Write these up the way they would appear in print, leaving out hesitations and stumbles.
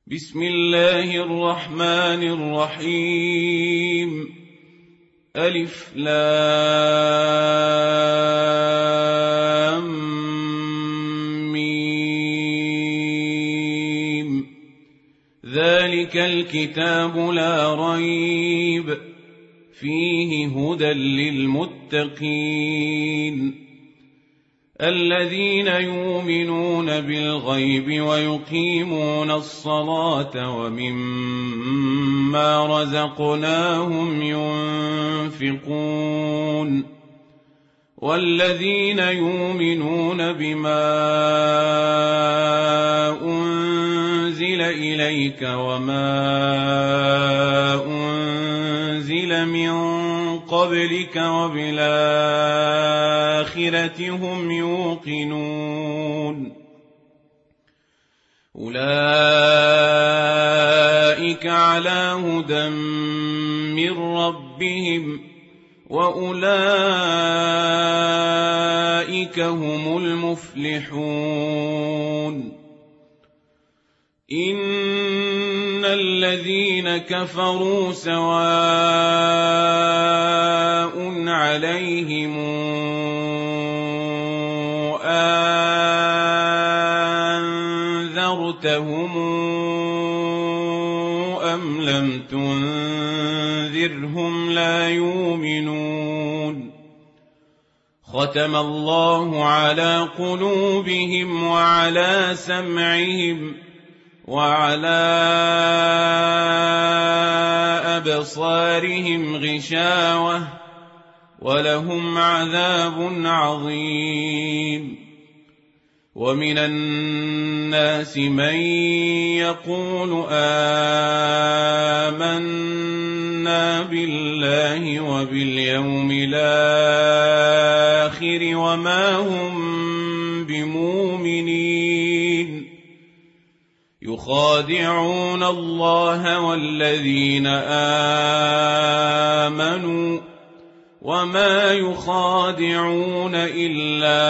بسم الله الرحمن الرحيم. ألف لام ميم. ذلك الكتاب لا ريب فيه هدى للمتقين الذين يؤمنون بالغيب ويقيمون الصلاة ومما رزقناهم ينفقون والذين يؤمنون بما أنزل إليك وما أنزل من قبلك وبالآخرة هم يوقنون أولئك على هدى من ربهم وأولئك هم المفلحون. إن الذين كفروا سواء عليهم أنذرتهم أم لم تنذرهم لا يؤمنون. ختم الله على قلوبهم وعلى سمعهم وعلى أبصارهم غشاوة ولهم عذاب عظيم. ومن الناس من يقول آمنا بالله وباليوم الآخر وما هم بمؤمنين يخادعون الله والذين آمنوا وما يخادعون إلا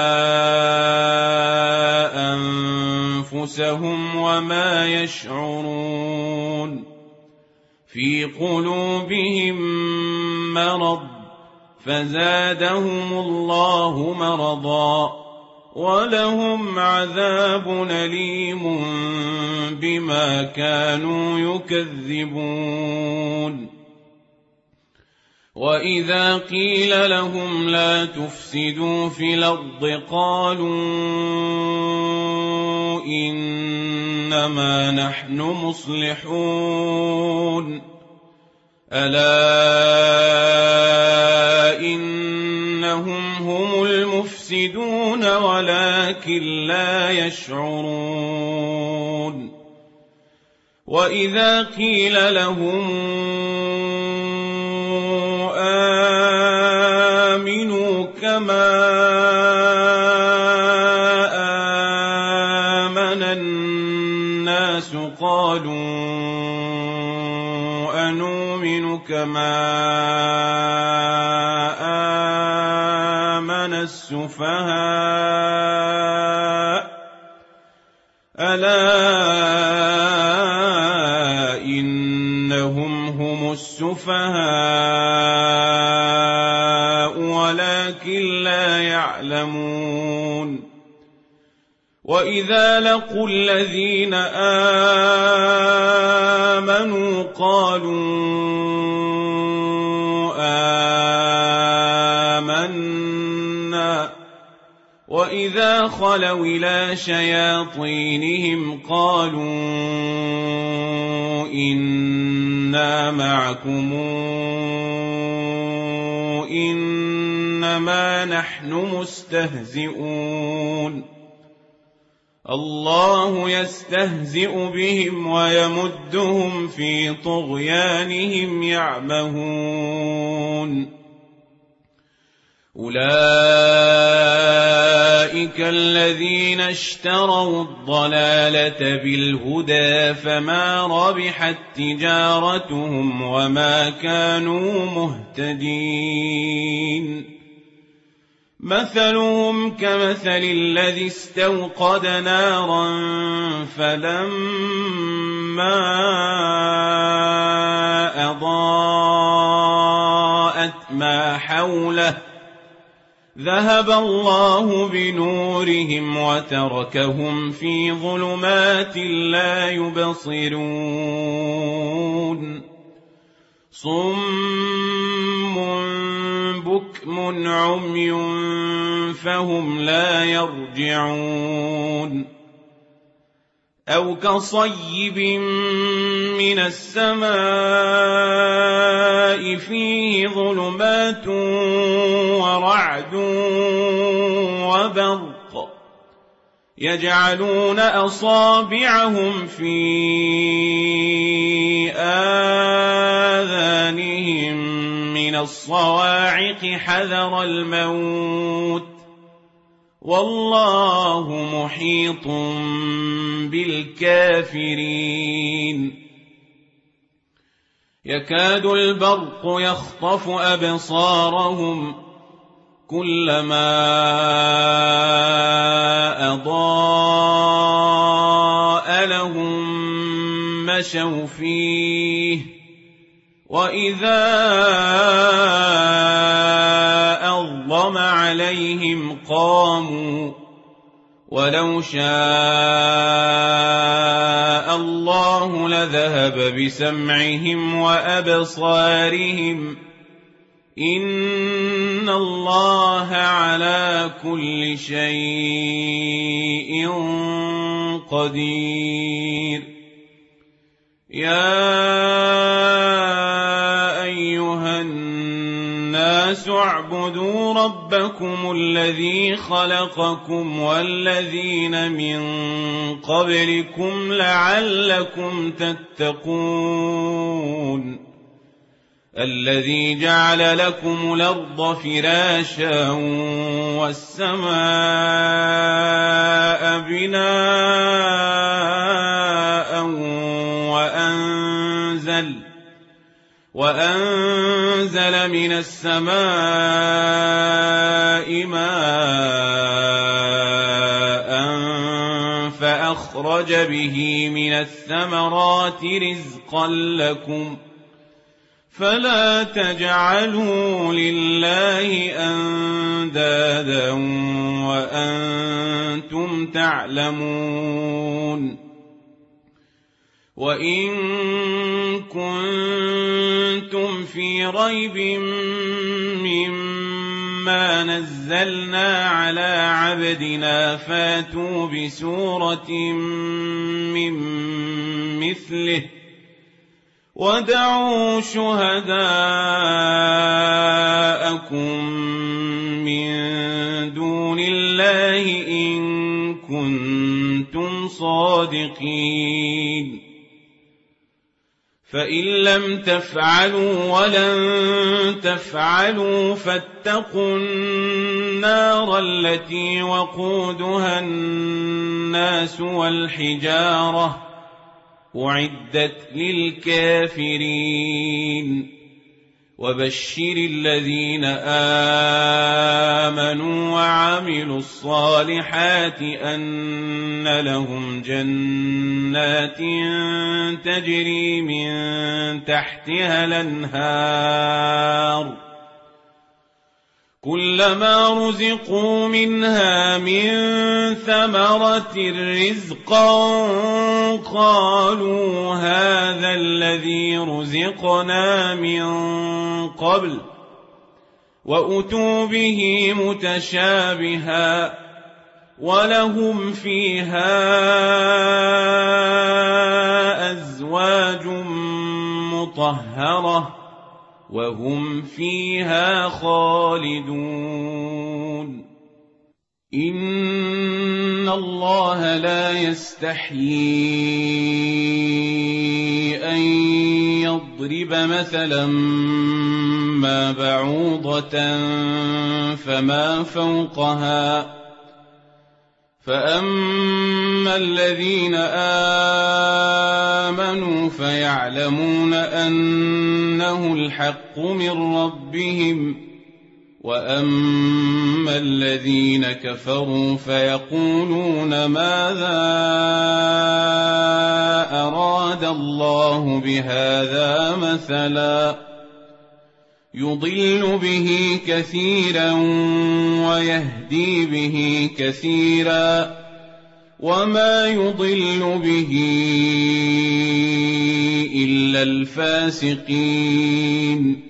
أنفسهم وما يشعرون. في قلوبهم مرض فزادهم الله مرضا ولهم عذاب أليم بما كانوا يكذبون. وإذا قيل لهم لا تفسدوا في الأرض قالوا إنما نحن مصلحون. ألا إنهم هم المفسدون ولكن لا يشعرون. وإذا قيل لهم آمنوا كما آمن الناس قالوا أنؤمن كما آمن السفهاء. ألا إنهم هم السفهاء ولكن لا يعلمون. وإذا لقوا الذين آمنوا قالوا آمنا وإذا خلوا إلى شياطينهم قالوا إنا معكم إنما نحن مستهزئون. الله يستهزئ بهم ويمدهم في طغيانهم يعمهون. أولئك الذين اشتروا الضلالة بالهدى فما ربحت تجارتهم وما كانوا مهتدين. مثلهم كمثل الذي استوقد نارا فلما أضاءت ما حوله ذهب الله بنورهم وتركهم في ظلمات لا يبصرون صم بكم عمي فهم لا يرجعون أو كصيب من السماء فيه ظلمات ورعد وبرق يجعلون أصابعهم في آذانهم من الصواعق حذر الموت والله محيط بالكافرين يكاد البرق يخطف أبصارهم كلما أضاء لهم مشوا فيه وإذا أظلم عليهم قاموا ولو شاء الله لذهب بسمعهم وأبصارهم إن الله على كل شيء قدير يا أيها الناس اعبدوا ربكم الذي خلقكم والذين من قبلكم لعلكم تتقون الذي جعل لكم الأرض فراشا والسماء بناء وأنزل من السماء ماء فأخرج به من الثمرات رزقا لكم فلا تجعلوا لله أندادا وأنتم تعلمون وإن كنتم في ريب مما نزلنا على عبدنا فاتوا بسورة من مثله ودعوا شهداءكم من دون الله إن كنتم صادقين فإن لم تفعلوا ولن تفعلوا فاتقوا النار التي وقودها الناس والحجارة أعدت للكافرين وبشر الذين آمنوا وعملوا الصالحات أن لهم جنات تجري من تحتها الأنهار كلما رزقوا منها من ثمرة رزقا قالوا هذا الذي رزقنا من قبل وأتوا به متشابها ولهم فيها أزواج مطهرة وهم فيها خالدون إن الله لا يستحيي أن يضرب مثلا ما بعوضة فما فوقها فأما الذين آمنوا فيعلمون أنه الحق من ربهم وأما الذين كفروا فيقولون ماذا أراد الله بهذا مثلا يضل به كثيرا ويهدي به كثيرا وما يضل به إلا الفاسقين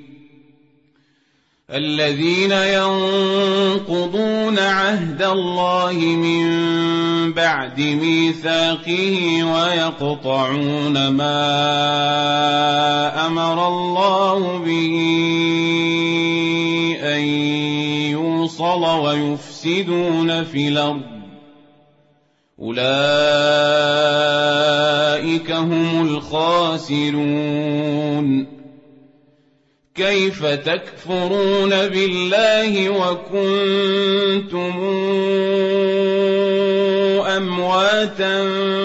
الذين ينقضون عهد الله من بعد ميثاقه ويقطعون ما أمر الله به أن يوصل ويفسدون في الأرض أولئك هم الخاسرون كيف تكفرون بالله وكنتم أمواتا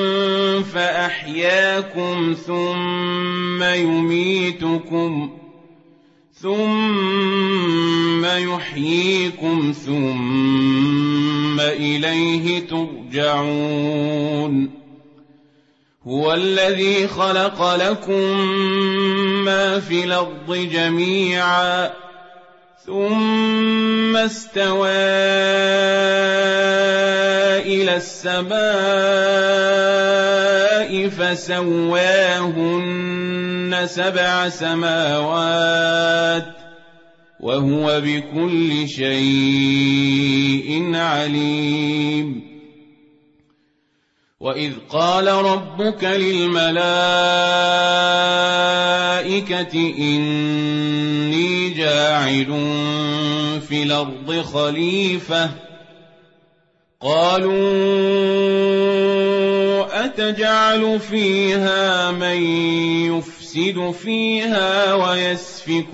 فأحياكم ثم يميتكم ثم يحييكم ثم إليه ترجعون هو الذي خلق لكم ما في الأرض جميعا ثم استوى إلى السماء فسواهن 7 سماوات وهو بكل شيء عليم وإذ قال ربك للملائكة إني جاعل في الأرض خليفة قالوا أتجعل فيها من يفسد فيها ويسفك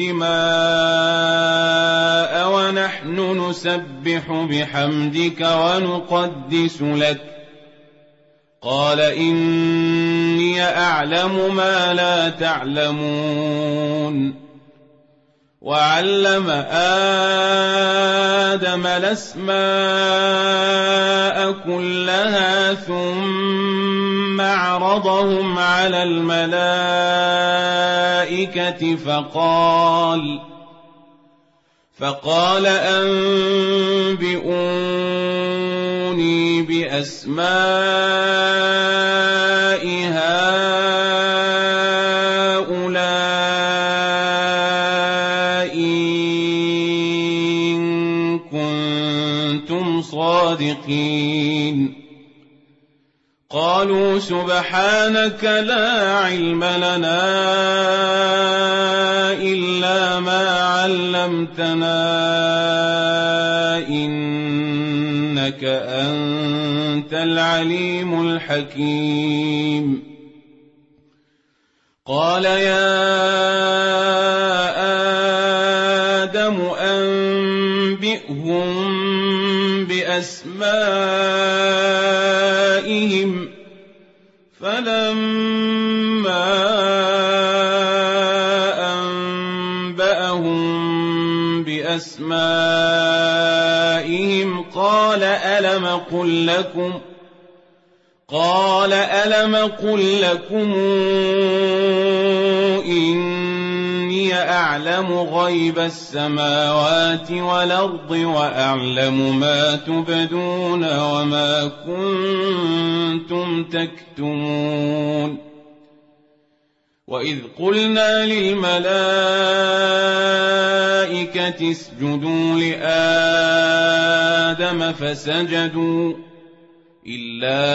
الدماء ونحن نسبح بحمدك ونقدس لك قال إني أعلم ما لا تعلمون وعلم آدم الأسماء كلها ثم عرضهم على الملائكة فقال أنبئوني بأسماء هؤلاء إن كنتم صادقين قالوا سبحانك لا علم لنا إلا ما علمتنا إنك أنت العليم الحكيم قال يا آدم أنبئهم بأسمائهم فلما أنبأهم بأسمائهم قال ألم قل لكم إني أعلم غيب السماوات والأرض وأعلم ما تبدون وما كنتم تكتمون وإذ قلنا للملائكة اسجدوا لآدم فسجدوا إلا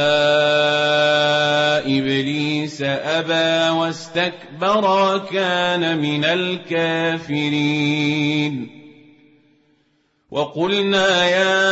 إبليس أبى واستكبر وكان من الكافرين وقلنا يا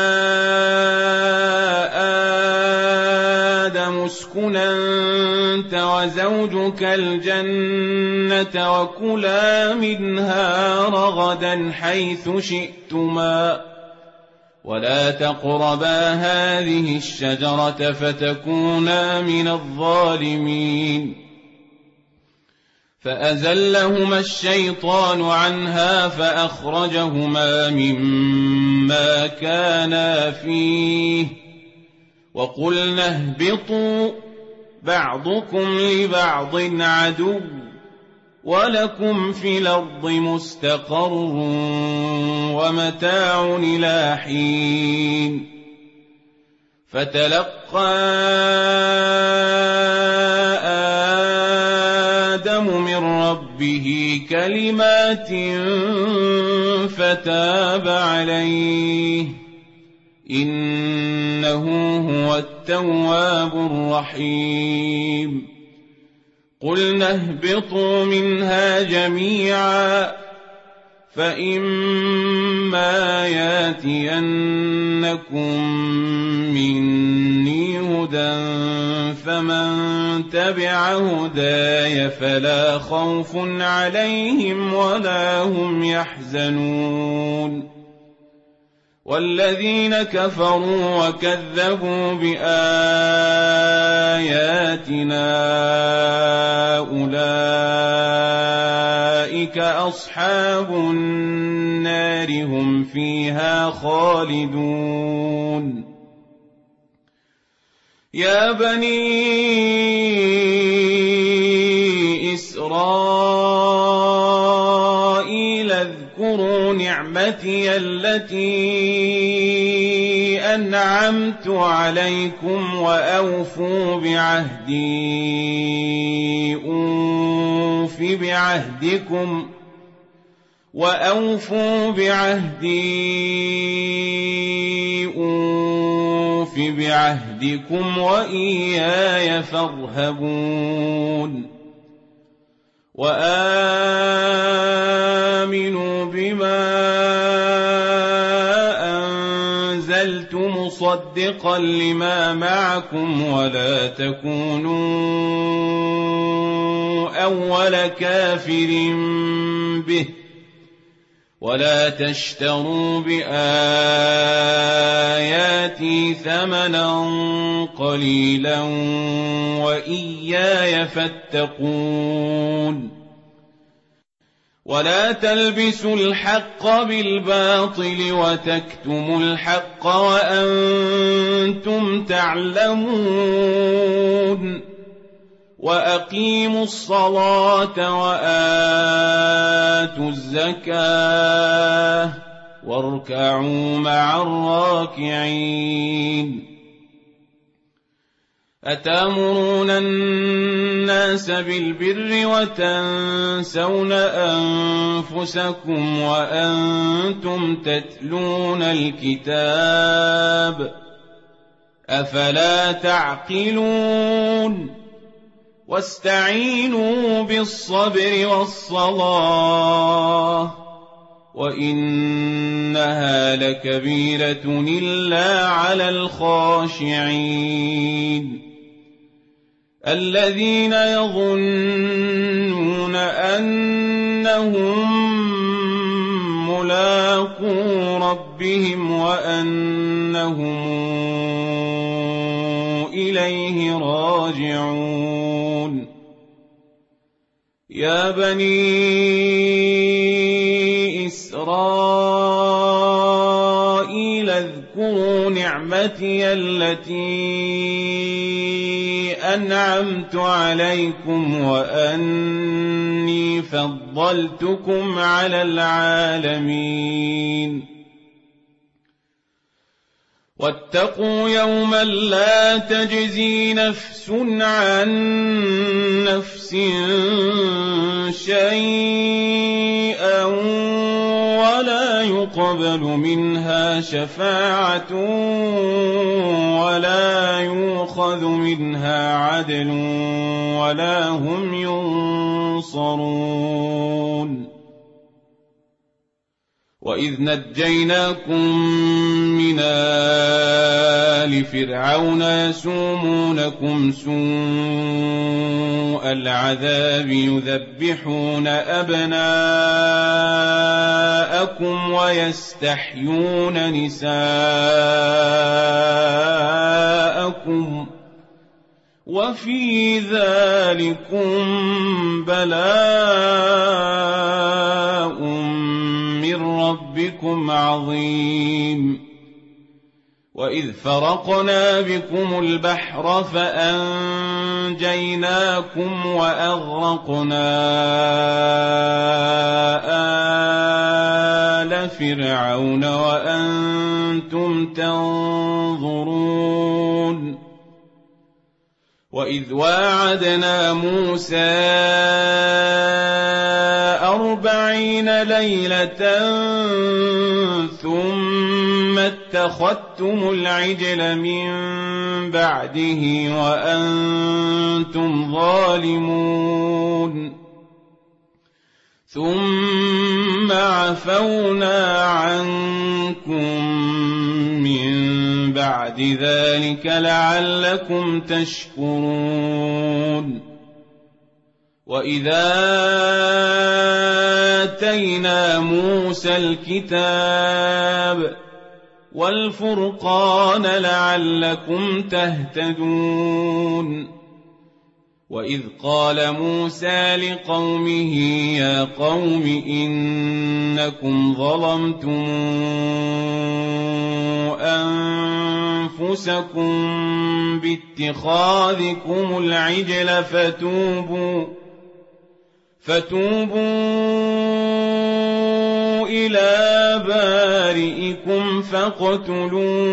آدم اسكن أنت وزوجك الجنة وكلا منها رغدا حيث شئتما ولا تقربا هذه الشجرة فتكونا من الظالمين فأزلهما الشيطان عنها فأخرجهما مما كانا فيه وقلنا اهبطوا بعضكم لبعض عدو ولكم في الأرض مستقر ومتاع إلى حين فتلقى آدم من ربه كلمات فتاب عليه إنه هو التواب الرحيم قلنا اهبطوا منها جميعا فإما ياتينكم مني هدى فمن تبع هداي فلا خوف عليهم ولا هم يحزنون والذين كفروا وكذبوا بآياتنا أولئك أصحاب النار هم فيها خالدون يا بني إسرائيل اذكروا نعمتي التي أنعمت عليكم وأوفوا بعهدي أوف بعهدكم وإياي فارهبون وآمنوا بما أنزلت مصدقا لما معكم ولا تكونوا أول كافر به ولا تشتروا بآياتي ثمنا قليلا وإياي فاتقون ولا تلبسوا الحق بالباطل وتكتموا الحق وأنتم تعلمون وأقيموا الصلاة وآتوا الزكاة واركعوا مع الراكعين أتأمرون الناس بالبر وتنسون أنفسكم وأنتم تتلون الكتاب أفلا تعقلون واستعينوا بالصبر والصلاة وإنها لكبيرة إلا على الخاشعين الذين يظنون أنهم ملاقو ربهم وأنهم إليه راجعون يا بني إسرائيل اذكروا نعمتي التي أنعمت عليكم وأني فضلتكم على العالمين واتقوا يوما لا تجزي نفس عن نفس شيئا ولا يقبل منها شفاعة ولا يؤخذ منها عدل ولا هم ينصرون وإذ نجيناكم من آل فرعون يسومونكم سوء العذاب يذبحون أبناءكم ويستحيون نساءكم وفي ذلكم بلاء من ربكم عظيم. وإذ فرقنا بكم البحر فأنجيناكم وأغرقنا آل فرعون وأنتم تنظرون. وإذ واعدنا موسى 40 ليلة ثم اتخذتم العجل من بعده وأنتم ظالمون ثم عفونا عنكم من بعد ذلك لعلكم تشكرون. وإذا آتينا موسى الكتاب والفرقان لعلكم تهتدون. وإذ قال موسى لقومه يا قوم إنكم ظلمتم أنفسكم باتخاذكم العجل فتوبوا إلى بارئكم فاقتلوا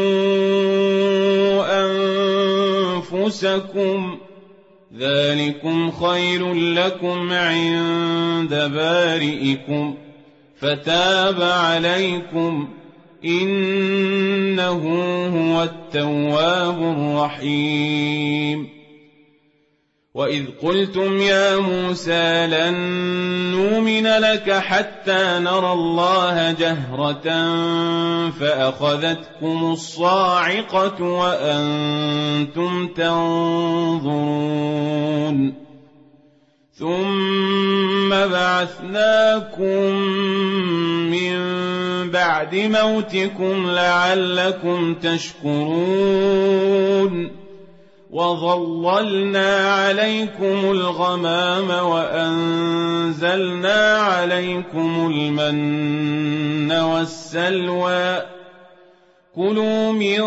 أنفسكم ذلكم خير لكم عند بارئكم فتاب عليكم إنه هو التواب الرحيم. وإذ قلتم يا موسى لن نؤمن لك حتى نرى الله جهرة فأخذتكم الصاعقة وأنتم تنظرون ثم بعثناكم من بعد موتكم لعلكم تشكرون. وظللنا عليكم الغمام وأنزلنا عليكم المن والسلوى كلوا من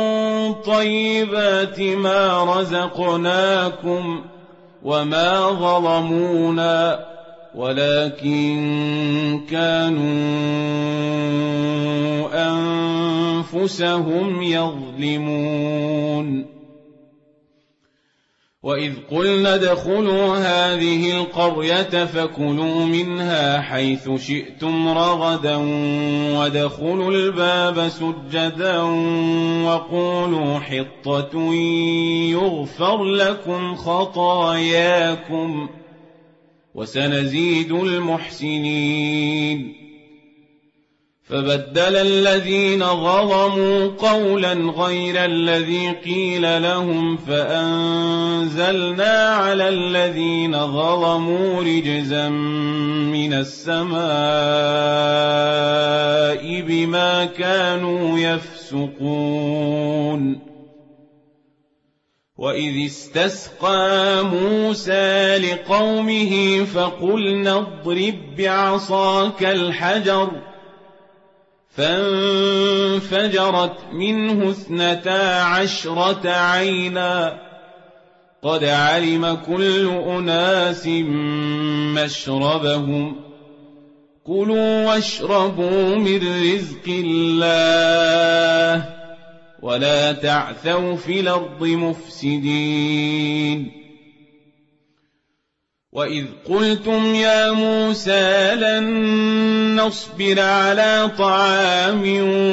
طيبات ما رزقناكم وما ظلمونا ولكن كانوا أنفسهم يظلمون. وإذ قلنا ادخلوا هذه القرية فكلوا منها حيث شئتم رغدا وادخلوا الباب سجدا وقولوا حطة يغفر لكم خطاياكم وسنزيد المحسنين. فبدل الذين ظلموا قولا غير الذي قيل لهم فأنزلنا على الذين ظلموا رجزا من السماء بما كانوا يفسقون. وإذ استسقى موسى لقومه فقلنا اضرب بعصاك الحجر فانفجرت منه 12 عينا قد علم كل أناس مشربهم كلوا واشربوا من رزق الله ولا تعثوا في الأرض مفسدين. وإذ قلتم يا موسى لن نصبر على طعام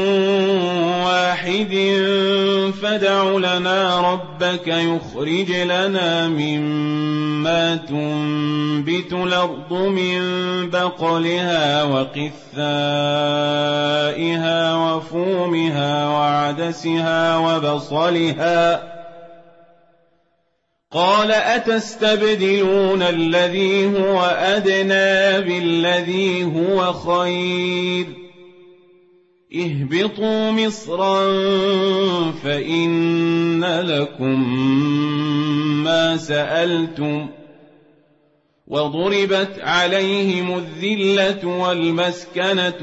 واحد فادع لنا ربك يخرج لنا مما تنبت الأرض من بقلها وقثائها وفومها وعدسها وبصلها قال أتستبدلون الذي هو أدنى بالذي هو خير اهبطوا مصرا فإن لكم ما سألتم وضربت عليهم الذلة والمسكنة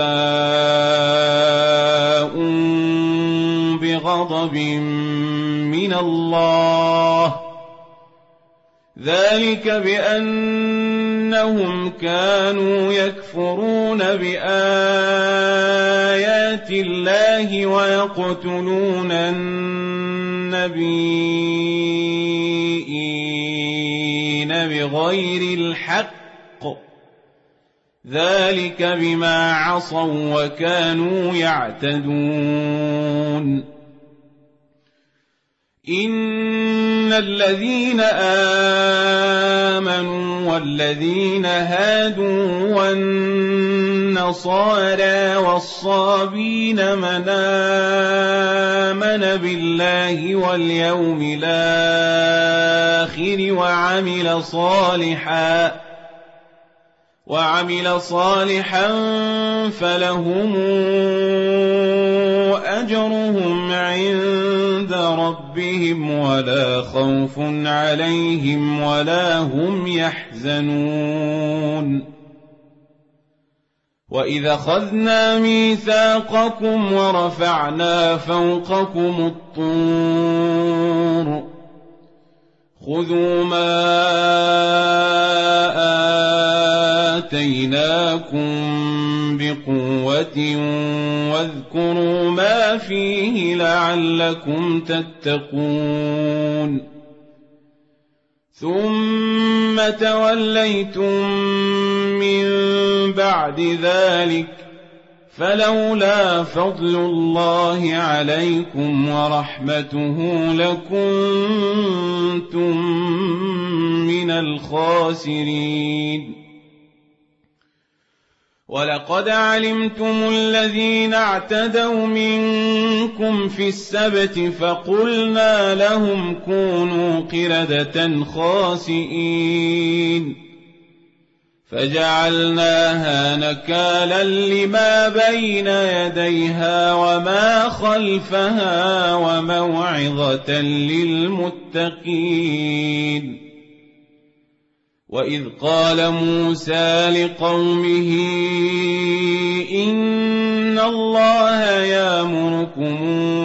وباءوا بغضب من الله ذلك بأنهم كانوا يكفرون بآيات الله ويقتلون النبيين بغير الحق ذلك بما عصوا وكانوا يعتدون إن الذين آمنوا والذين هادوا والنصارى والصابين من آمن بالله واليوم الآخر وعمل صالحا فلهم أجرهم عند ربهم ولا خوف عليهم ولا هم يحزنون وإذا أخذنا ميثاقكم ورفعنا فوقكم الطور خذوا ما آتيناكم بقوة واذكروا ما فيه لعلكم تتقون ثم توليتم من بعد ذلك فلولا فضل الله عليكم ورحمته لكنتم من الخاسرين ولقد علمتم الذين اعتدوا منكم في السبت فقلنا لهم كونوا قردة خاسئين فجعلناها نكالا لما بين يديها وما خلفها وموعظة للمتقين وإذ قال موسى لقومه إن الله يأمركم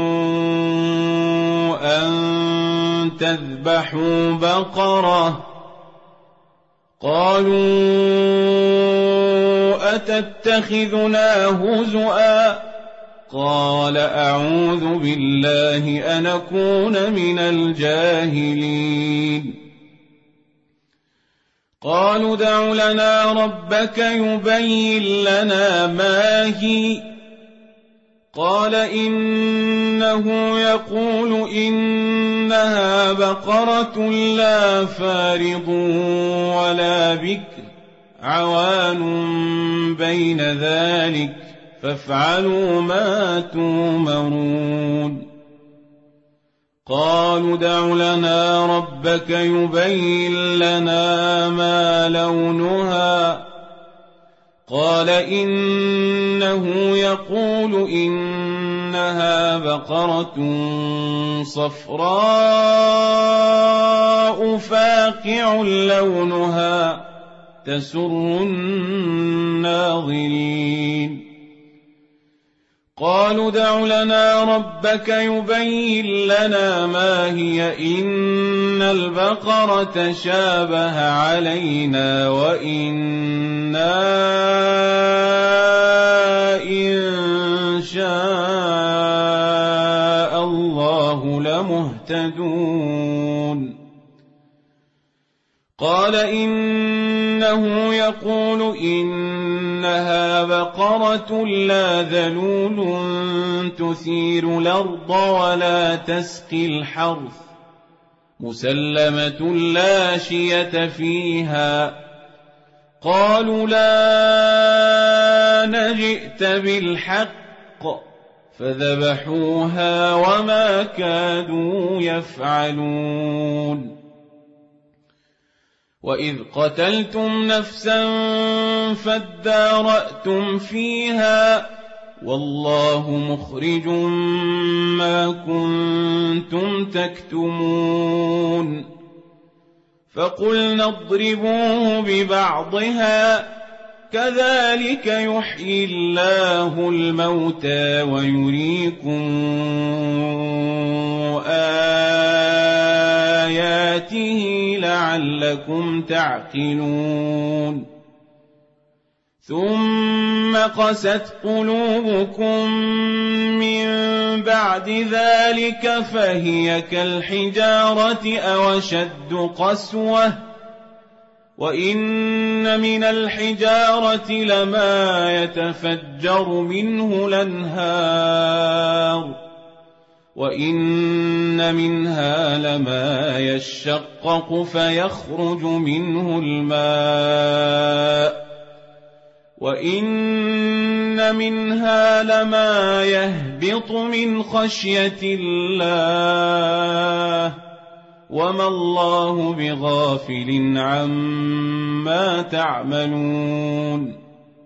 أن تذبحوا بقرة قالوا أتتخذنا هزؤا قال أعوذ بالله أن أكون من الجاهلين قالوا ادع لنا ربك يبين لنا ما هي قال إنه يقول إنها بقرة لا فارض ولا بكر عوان بين ذلك فافعلوا ما تؤمرون قالوا ادع لنا ربك يبين لنا ما لونها قال إنه يقول إنها بقرة صفراء فاقع لونها تسر الناظرين قالوا ادع لنا ربك يبين لنا ما هي إن البقرة شابه علينا وإنا إن شاء الله لمهتدون قال إنه يقول إنها بقرة لا ذلول تثير الأرض ولا تسقي الحرث مسلمة لا شية فيها قالوا لا نجئت بالحق فذبحوها وما كادوا يفعلون وإذ قتلتم نفسا فادارأتم فيها والله مخرج ما كنتم تكتمون فقلنا اضربوه ببعضها كذلك يحيي الله الموتى ويريكم آياته لعلكم تعقلون ثم قست قلوبكم من بعد ذلك فهي كالحجارة أو أشد قسوة وإن من الحجارة لما يتفجر منه الأنهار وإن منها لما يشقق فيخرج منه الماء وإن منها لما يهبط من خشية الله وما الله بغافل عما تعملون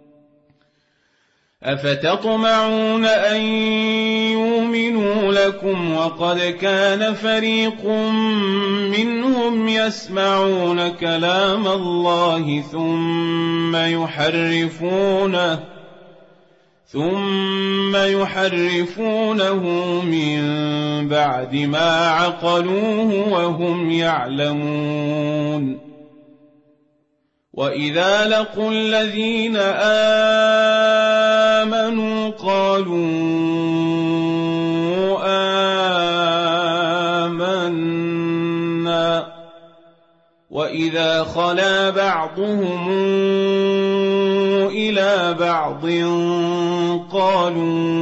أفتطمعون أن يؤمنوا لكم وقد كان فريق منهم يسمعون كلام الله ثم يحرفونه من بعد ما عقلوه وهم يعلمون وإذا لقوا الذين آمنوا قالوا آمنا وإذا خلا بعضهم إلى بعض قالوا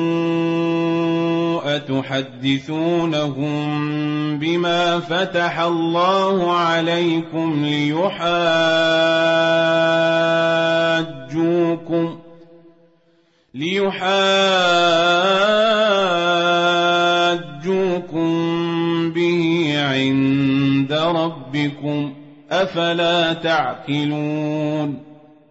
أتحدثونهم بما فتح الله عليكم ليحاجوكم به عند ربكم أفلا تعقلون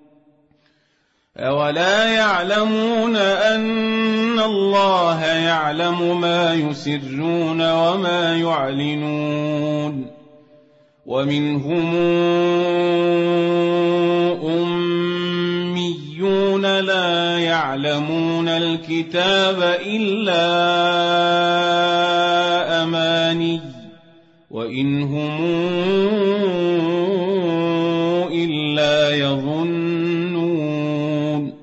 أولا يعلمون أن الله يعلم ما يسرون وما يعلنون ومنهم أميون لا يعلمون الكتاب إلا أماني وإن هم إلا يظنون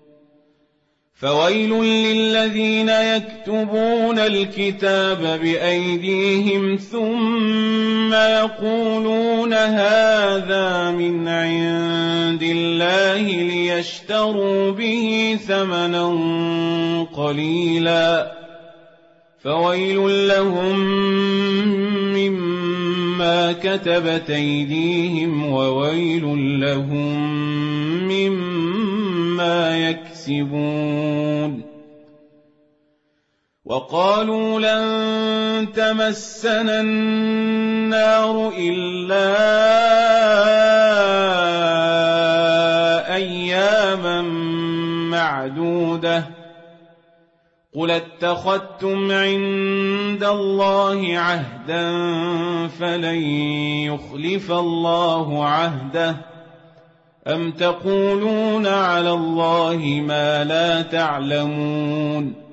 فويل للذين يكتبون الكتاب بأيديهم ثم يقولون هذا من عند الله ليشتروا به ثمنا قليلا فويل لهم مما كتبت أيديهم وويل لهم مما يكسبون وقالوا لن تمسنا النار إلا أياما معدودة قل اتخذتم عند الله عهدا فلن يخلف الله عهده أم تقولون على الله ما لا تعلمون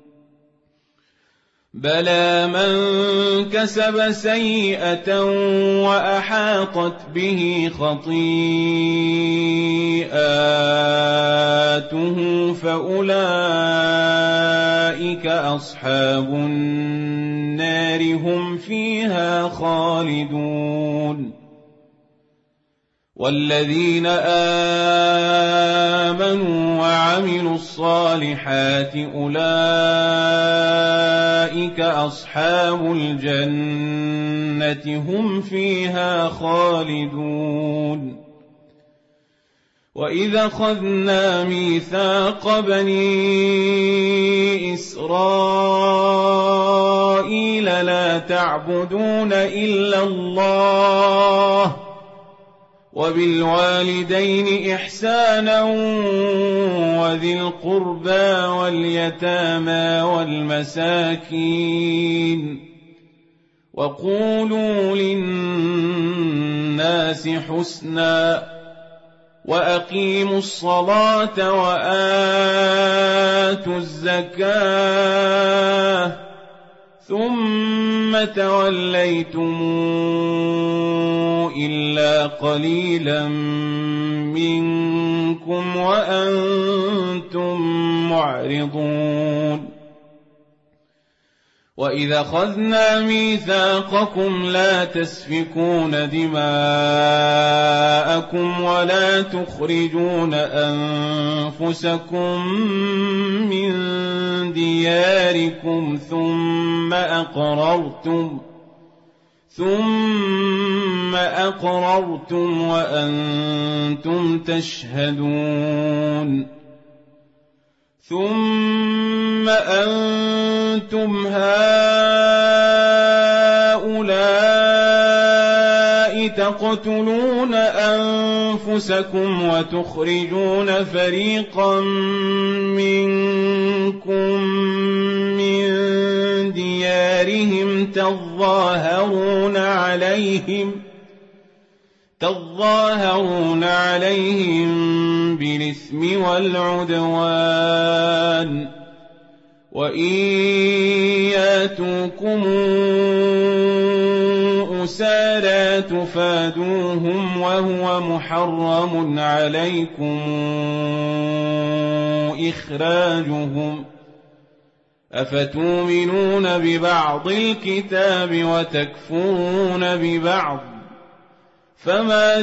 بلى من كسب سيئة وأحاطت به خطيئاته فأولئك أصحاب النار هم فيها خالدون والذين آمنوا وعملوا الصالحات أولئك أصحاب الجنة هم فيها خالدون وإذا أخذنا ميثاق بني إسرائيل لا تعبدون إلا الله وبالوالدين إحسانا وذي القربى واليتامى والمساكين وقولوا للناس حسنا وأقيموا الصلاة وآتوا الزكاة ثم توليتم إلا قليلا منكم وأنتم معرضون وإذا أخذنا ميثاقكم لا تسفكون دماءكم ولا تخرجون أنفسكم من دياركم ثم أقررتم وأنتم تشهدون ثم أنتم هؤلاء تقتلون أنفسكم وتخرجون فريقا منكم من ديارهم تظاهرون عليهم بالإثم والعدوان وإن ياتوكم أسارى تفادوهم وهو محرم عليكم إخراجهم أفتؤمنون ببعض الكتاب وتكفرون ببعض فما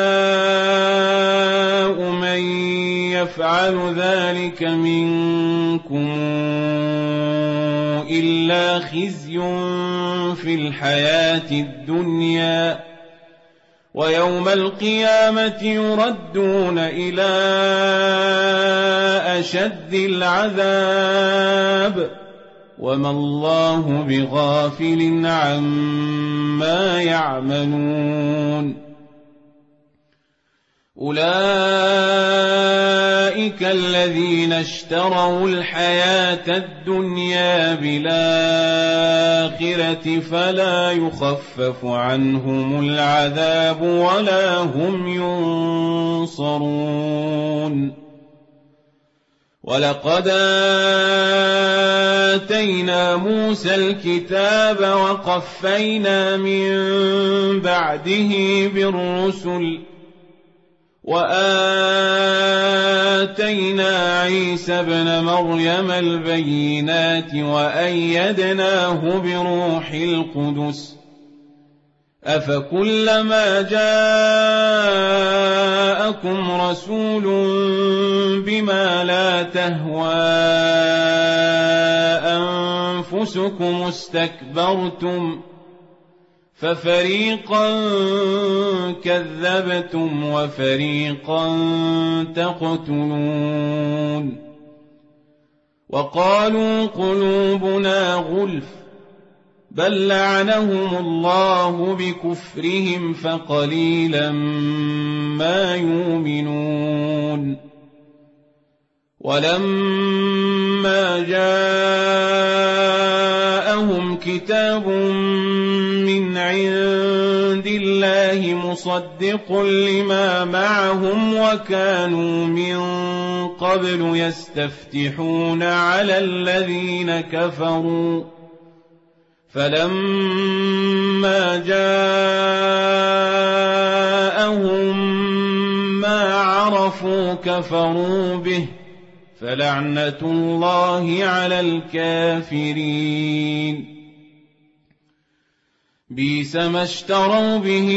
جزاء من يفعل ذلك منكم إلا خزي في الحياة الدنيا ويوم القيامة يردون إلى أشد العذاب وما الله بغافل عما يعملون أولئك الذين اشتروا الحياة الدنيا بالآخرة فلا يخفف عنهم العذاب ولا هم ينصرون ولقد آتينا موسى الكتاب وقفينا من بعده بالرسل وآتينا عيسى ابن مريم البينات وأيدناه بروح القدس أفكلما جاءكم رسول بما لا تهوى أنفسكم استكبرتم ففريقا كذبتم وفريقا تقتلون وقالوا قلوبنا غلف بل لعنهم الله بكفرهم فقليلا ما يؤمنون ولما جاءهم كتاب من عند الله مصدق لما معهم وكانوا من قبل يستفتحون على الذين كفروا فلما جاءهم ما عرفوا كفروا به فلعنة الله على الكافرين بئس ما اشتروا به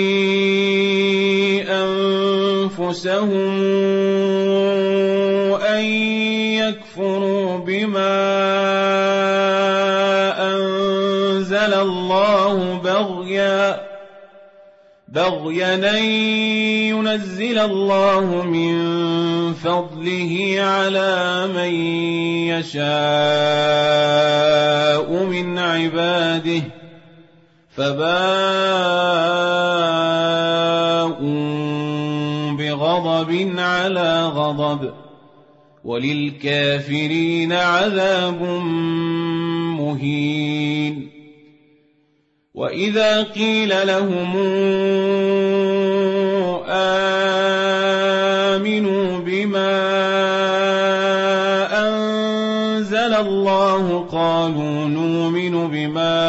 أنفسهم أن يكفروا بما أنزل الله بغيا أن ينزل الله من فضله على من يشاء من عباده فباءوا غضب على غضب وللكافرين عذاب مهين. وإذا قيل لهم آمنوا بما أنزل الله قالوا نؤمن بما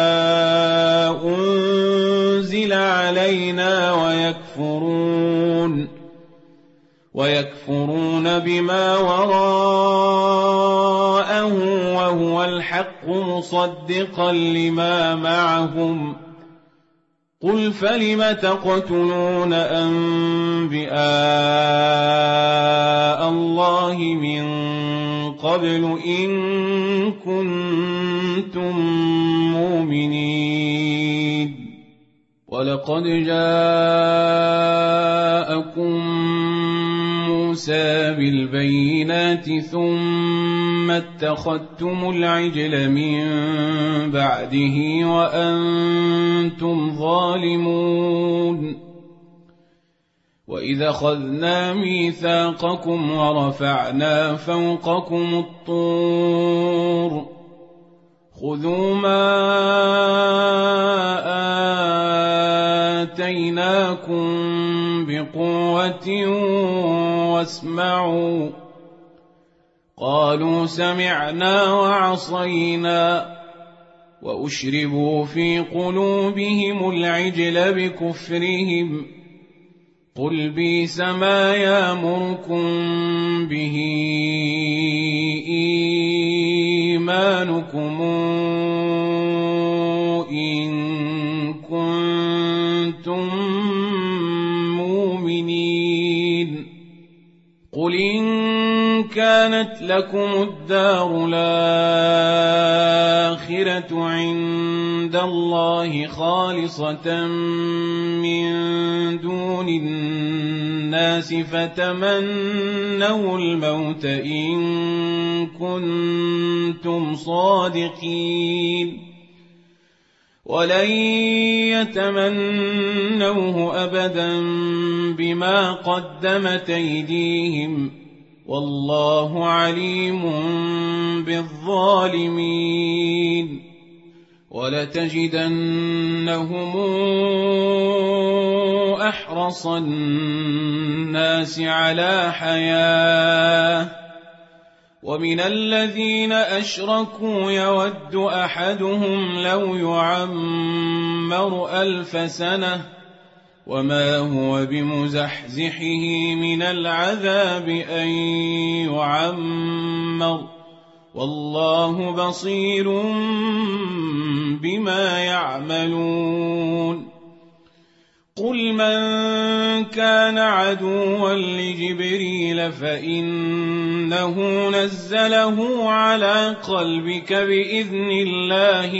أنزل علينا ويكفرون بما وراءه وهو الحق مصدقا لما معهم. قل فلم تقتلون أنبياء الله من قبل إن كنتم مؤمنين. ولقد جاءكم موسى بالبينات ثم اتخذتم العجل من بعده وأنتم ظالمون. وإذا أخذنا ميثاقكم ورفعنا فوقكم الطور خذوا ما آتيناكم بقوة واسمعوا. قالوا سمعنا وعصينا وأشربوا في قلوبهم العجل بكفرهم. قل بئس ما يأمركم به إيمانكم إن كنتم مؤمنين. قل إن كانت لكم الدار الآخرة عند الله خالصة من دون الناس فتمنوا الموت إن كنتم صادقين ولن يتمنوه أبدا بما قدمت أيديهم والله عليم بالظالمين. ولتجدنهم أحرص الناس على حياة ومن الذين أشركوا يود أحدهم لو يعمر 1000 سنة وما هو بمزحزحه من العذاب أن يعمر والله بصير بما يعملون. قل من كان عدوا لجبريل فإنه نزله على قلبك بإذن الله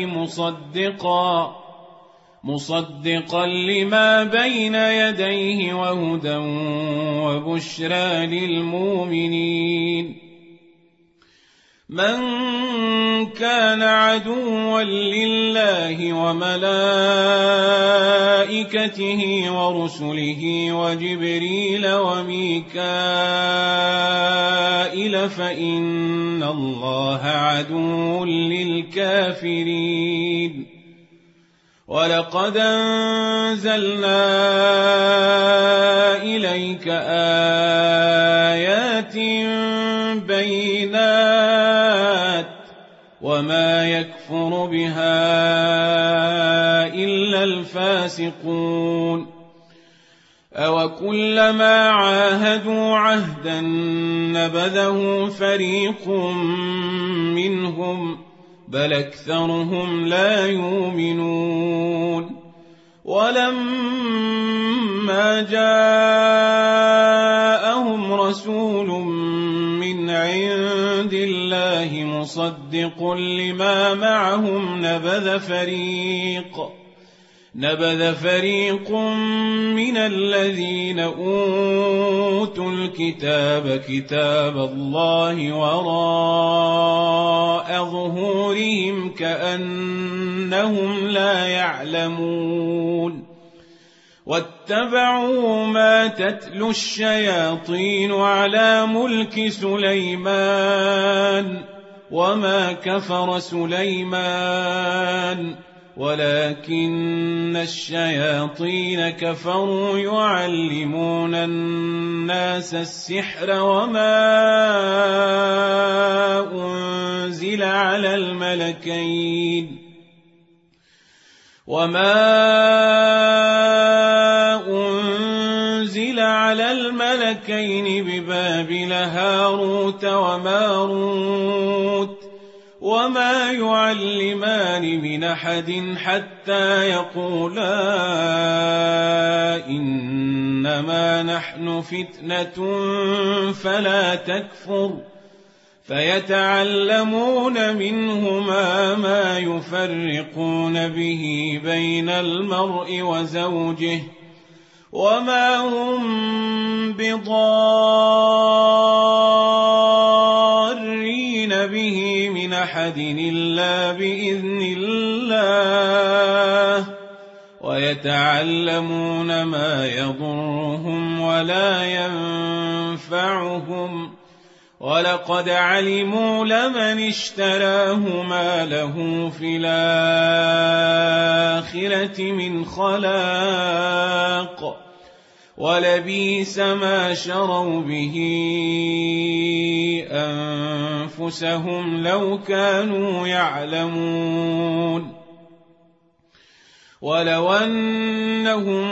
مصدقا لما بين يديه وهدى وبشرى للمؤمنين. من كان عدوا لله وملائكته ورسله وجبريل وميكائيل فإن الله عدو للكافرين. ولقد أنزلنا إليك آيات بينات وما يكفر بها إلا الفاسقون. أوكلما عاهدوا عهدا نبذه فريق منهم بل أكثرهم لا يؤمنون. ولما جاءهم رسول من عند الله مصدق لما معهم نبذ فريق من الذين أوتوا الكتاب كتاب الله وراء ظهورهم كأنهم لا يعلمون. واتبعوا ما تتلو الشياطين على ملك سليمان وما كفر سليمان ولكن الشياطين كفروا يعلمون الناس السحر وما أنزل على الملكين ببابل هاروت وماروت وما يعلمان من أحد حتى يقولا إنما نحن فتنة فلا تكفر فيتعلمون منهما ما يفرقون به بين المرء وزوجه وما هم بضارين به من أحد إلا بإذن الله ويتعلمون ما يضرهم ولا ينفعهم ولقد علموا لمن اشتراه ما له في الآخرة من خلاق ولبئس ما شروا به أنفسهم لو كانوا يعلمون ولو أنهم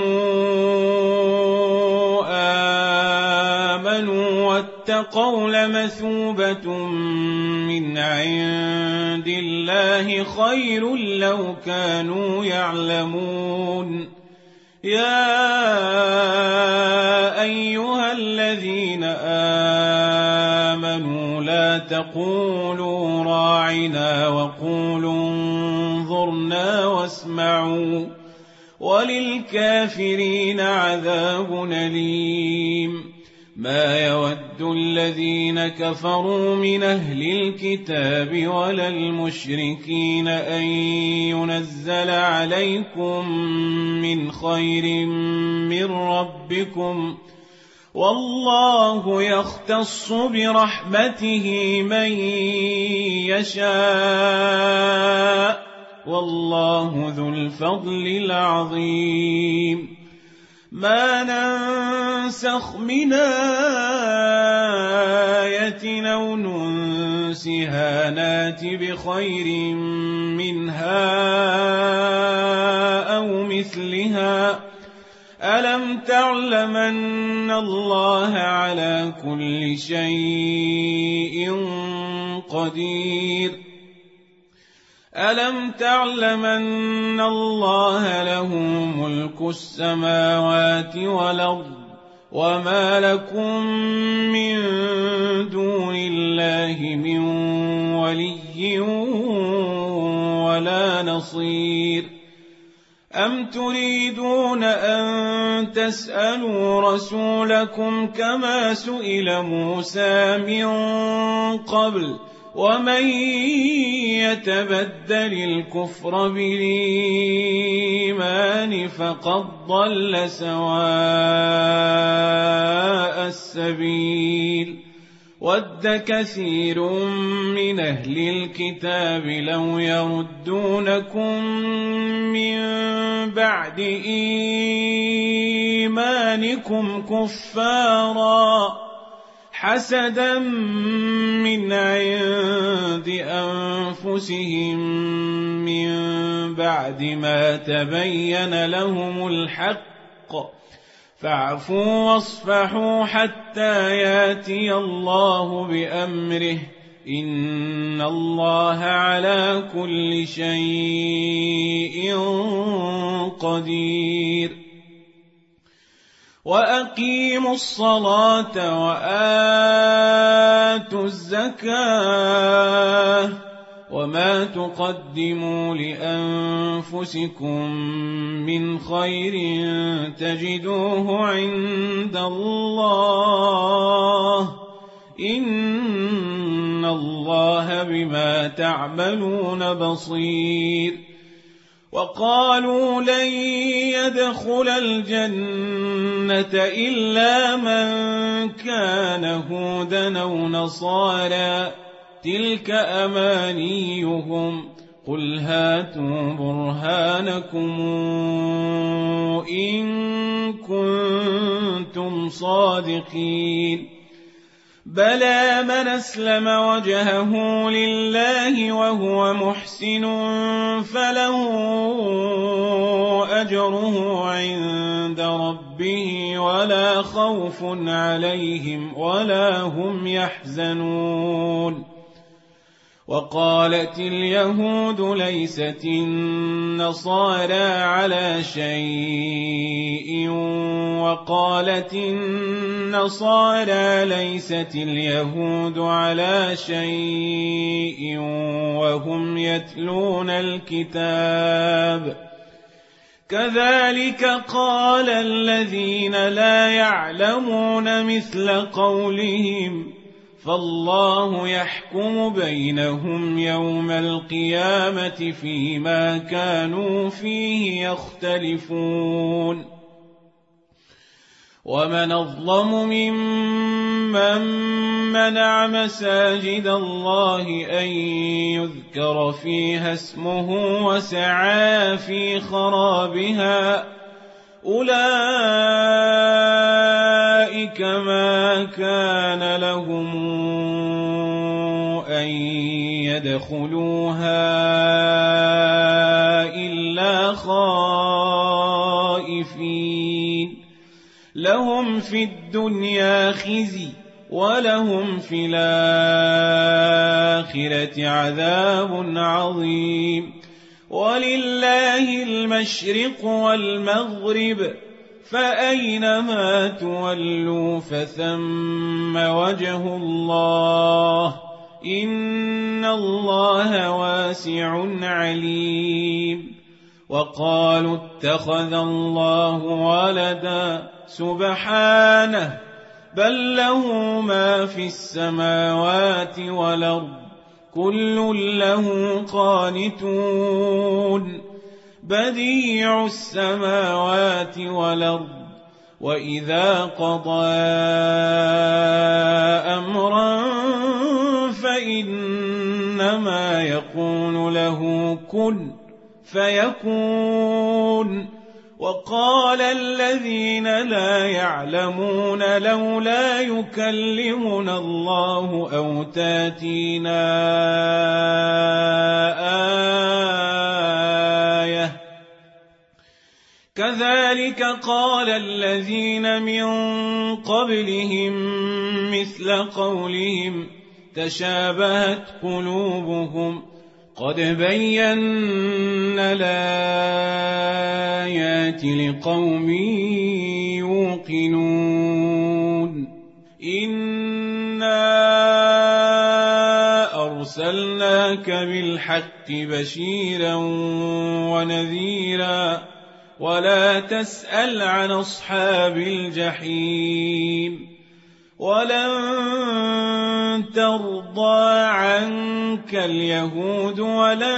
آمنوا واتقوا لمثوبة من عند الله خير لو كانوا يعلمون يا أيها الذين آمنوا لا تقولوا راعنا وقولوا انظرنا واسمعوا وللكافرين عذاب أليم ما يود الذين كفروا من أهل الكتاب ولا المشركين أن ينزل عليكم من خير من ربكم والله يختص برحمته من يشاء والله ذو الفضل العظيم ما ننسخ من آية أو ننسها نات بخير منها أو مثلها ألم تعلم أن الله على كل شيء قدير ألم تعلم أن الله له ملك السماوات والأرض وما لكم من دون الله من ولي ولا نصير أم تريدون أن تسألوا رسولكم كما سئل موسى من قبل ومن يتبدل الكفر بالإيمان فقد ضل سواء السبيل ود كثير من أهل الكتاب لو يردونكم من بعد إيمانكم كفارا حسدا من عند أنفسهم من بعد ما تبين لهم الحق فاعفوا واصفحوا حتى ياتي الله بأمره إن الله على كل شيء قدير وأقيموا الصلاة وآتوا الزكاة وما تقدموا لأنفسكم من خير تجدوه عند الله إن الله بما تعملون بصير وقالوا لن يدخل الجنة إلا من كان هودا أو نصارى تلك أمانيهم قل هاتوا برهانكم إن كنتم صادقين بلى من أسلم وجهه لله وهو محسن فله أجره عند ربه ولا خوف عليهم ولا هم يحزنون وقالت اليهود ليست النصارى على شيء وقالت النصارى ليست اليهود على شيء وهم يتلون الكتاب كذلك قال الذين لا يعلمون مثل قولهم فالله يحكم بينهم يوم القيامة فيما كانوا فيه يختلفون ومن أظلم ممن منع مساجد الله أن يذكر فيها اسمه وسعى في خرابها أولئك ما كان لهم أن يدخلوها إلا خائفين لهم في الدنيا خزي ولهم في الآخرة عذاب عظيم ولله المشرق والمغرب فأينما تولوا فثم وجه الله إن الله واسع عليم وقالوا اتخذ الله ولدا سبحانه بل له ما في السماوات والأرض كل له قانتون بديع السماوات والأرض وإذا قضى أمرا فإنما يقول له كن فيكون وقال الذين لا يعلمون لولا يكلمنا الله أو تاتينا آية كذلك قال الذين من قبلهم مثل قولهم تشابهت قلوبهم قد بينا الآيات لقوم يوقنون إنا أرسلناك بالحق بشيرا ونذيرا ولا تسأل عن أصحاب الجحيم ولن ترضى عنك اليهود ولا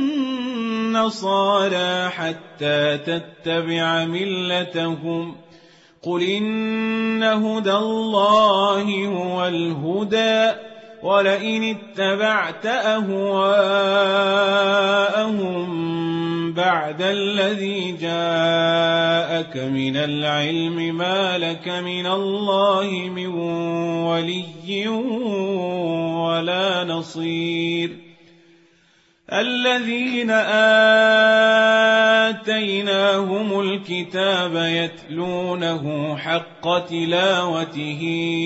النصارى حتى تتبع ملتهم قل إن هدى الله هو الهدى ولئن اتبعت أهواءهم بعد الذي جاءك من العلم ما لك من الله من ولي ولا نصير الذين آتيناهم الكتاب يتلونه حق تلاوته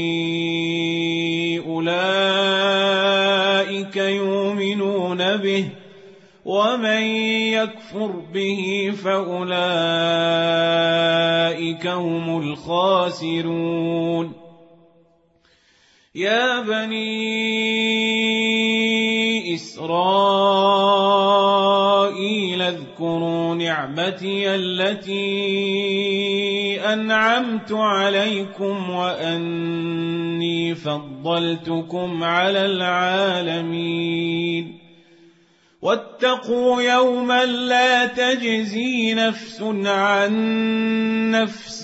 أولئك يؤمنون به ومن يكفر به فأولئك هم الخاسرون يا بني إسرائيل اذكروا نعمتي التي أنعمت عليكم وأني فضلتكم على العالمين واتقوا يوما لا تجزي نفس عن نفس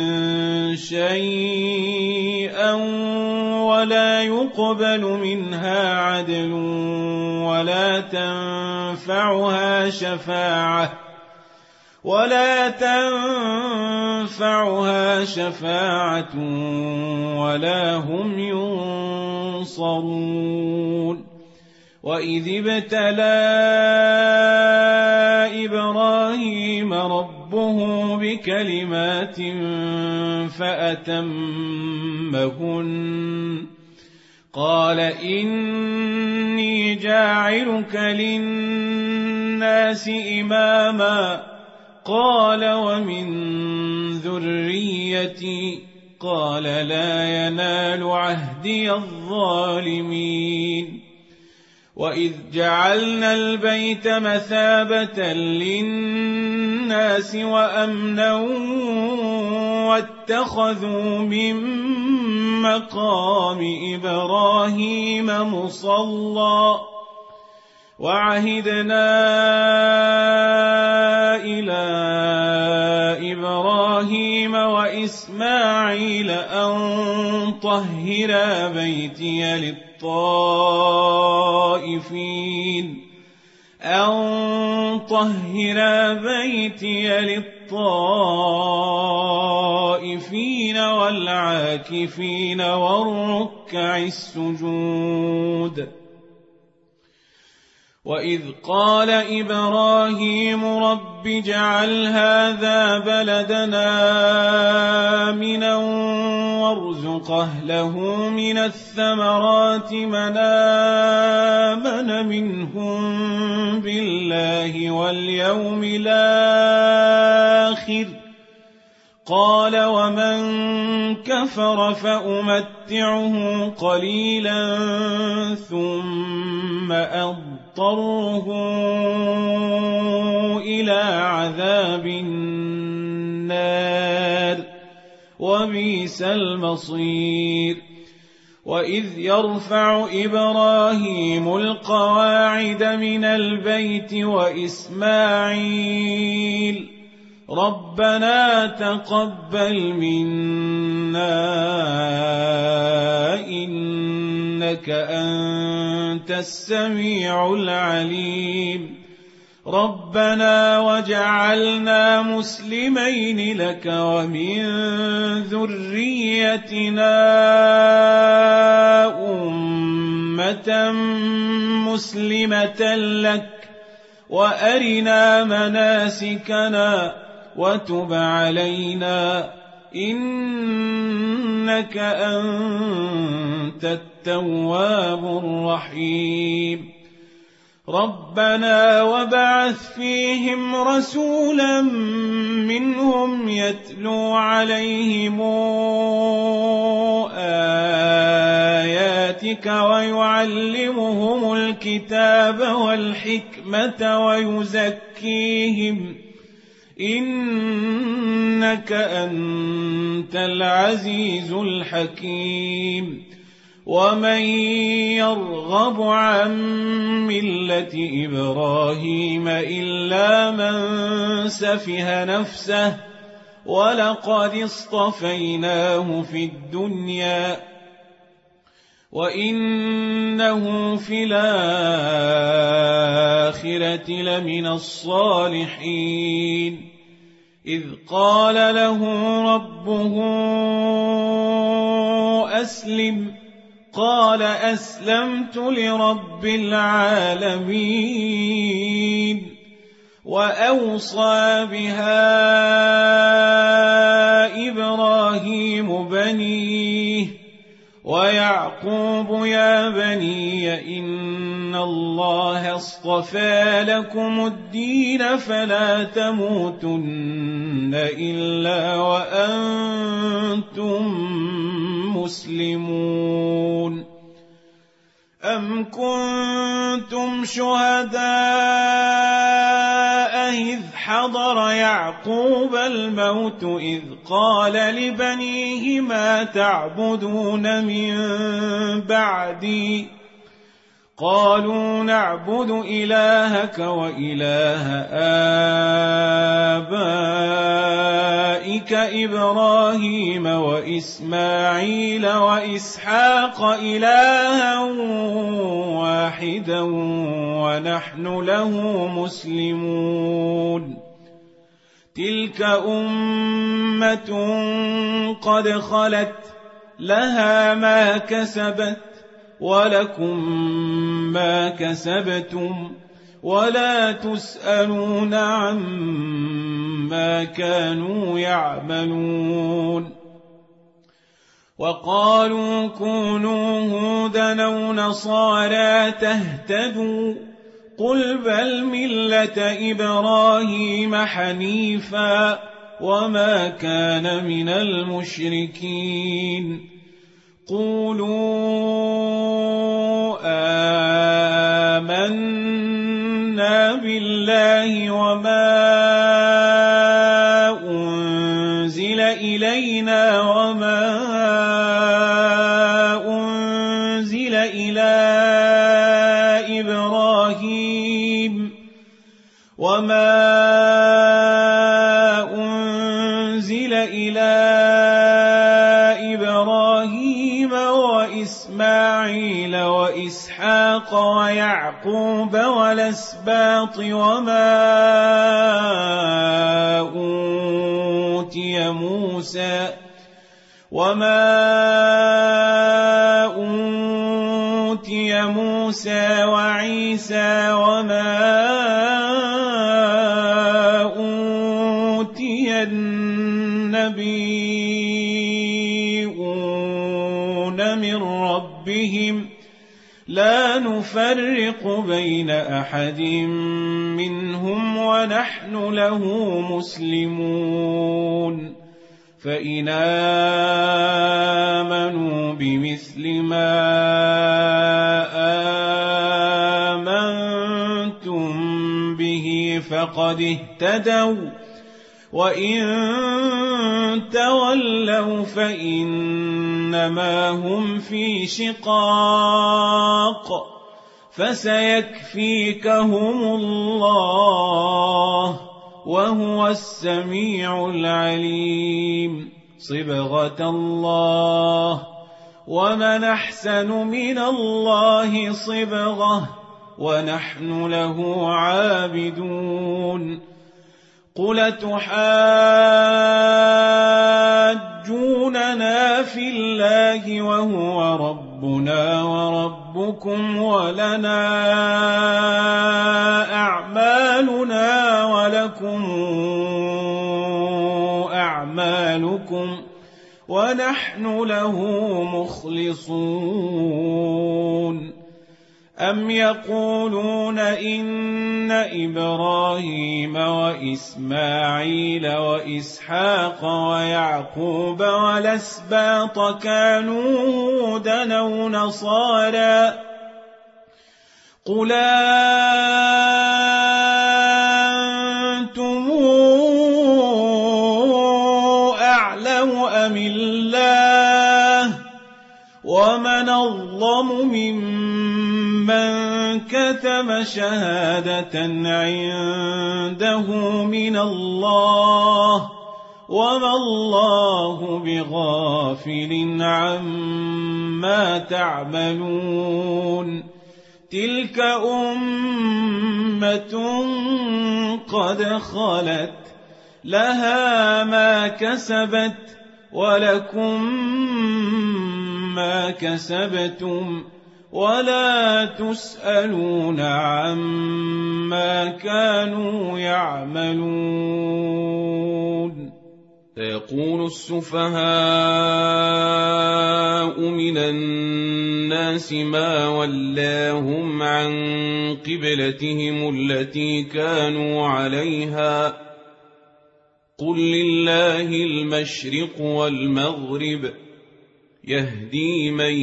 شيئا ولا يقبل منها عدل ولا تنفعها شفاعة ولا هم ينصرون. وإذ ابتلى إبراهيم ربه بكلمات فأتمهن قال إني جاعلك للناس إماما قال ومن ذريتي قال لا ينال عهدي الظالمين. وإذ جعلنا البيت مثابة للناس وأمنا واتخذوا من مقام إبراهيم مصلى وعهدنا إلى إبراهيم وإسماعيل أن طهرا بيتي للطائفين والعاكفين والركع السجود. وإذ قال إبراهيم رب اجعل هذا بلدنا آمنا وارزق أهله من الثمرات من آمن منهم بالله واليوم الآخر قال ومن كفر فأمتعه قليلا ثم أضطره إلى عذاب النار وبئس المصير. وإذ يرفع إبراهيم القواعد من البيت وإسماعيل ربنا تقبل منا إنك أنت السميع العليم ربنا وجعلنا مسلمين لك ومن ذريتنا أمة مسلمة لك وأرنا مناسكنا وتب علينا إنك أنت التواب الرحيم. ربنا وابعث فيهم رسولا منهم يتلو عليهم آياتك ويعلمهم الكتاب والحكمة ويزكيهم إنك أنت العزيز الحكيم. ومن يرغب عن ملة إبراهيم إلا من سفه نفسه ولقد اصطفيناه في الدنيا وإنه في الآخرة لمن الصالحين. إذ قال له ربه أسلم قال أسلمت لرب العالمين. وأوصى بها إبراهيم بنيه ويعقوب يا بني إن الله اصطفى لكم الدين فلا تموتن إلا وأنتم مسلمون. أم كنتم شهداء إذ حضر يعقوب الموت إذ قال لبنيه ما تعبدون من بعدي قالوا نعبد إلهك وإله آبائك إبراهيم وإسماعيل وإسحاق إلها واحدا ونحن له مسلمون تلك أمة قد خلت لها ما كسبت ولكم ما كسبتم ولا تسألون عما كانوا يعملون وقالوا كونوا هودا أو نصارى تهتدوا قل بل ملة إبراهيم حنيفا وما كان من المشركين قولوا آمنا بالله وما أنزل إلينا وما أنزل إلى إبراهيم وإسماعيل وإسحاق ويعقوب والأسباط وما أوتي موسى وعيسى وما أوتي النبيون من ربهم لا نفرق بين أحد منهم ونحن له مسلمون فإن آمنوا بمثل ما آمنتم به فقد اهتدوا وإن تولوا فإنما هم في شقاق فسيكفيكهم الله وهو السميع العليم صبغة الله ومن أحسن من الله صبغة ونحن له عابدون قل تحاجوننا في الله وهو ربنا وربكم ولنا أعمالنا ولكم أعمالكم ونحن له مخلصون أم يقولون إن إبراهيم وإسماعيل وإسحاق ويعقوب والأسباط كانوا هودا أو نصارى قل أنتم أعلم أم الله ومن أظلم ممن كتم شهادة عنده من الله وما الله بغافل عما تعملون تلك أمة قد خلت لها ما كسبت ولكم ما كسبتم ولا تسألون عما كانوا يعملون سيقول السفهاء من الناس ما ولاهم عن قبلتهم التي كانوا عليها قل لله المشرق والمغرب يهدي من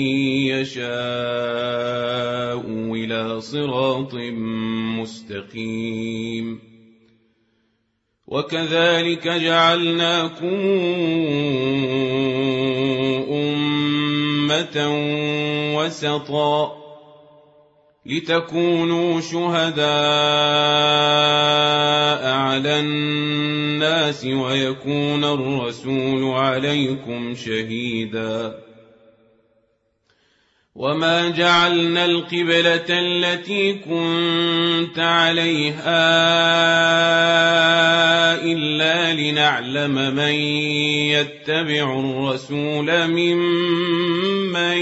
يشاء إلى صراط مستقيم وكذلك جعلناكم أمة وسطا لتكونوا شهداء على الناس ويكون الرسول عليكم شهيدا. وما جعلنا القبلة التي كنت عليها إلا لنعلم من يتبع الرسول ممن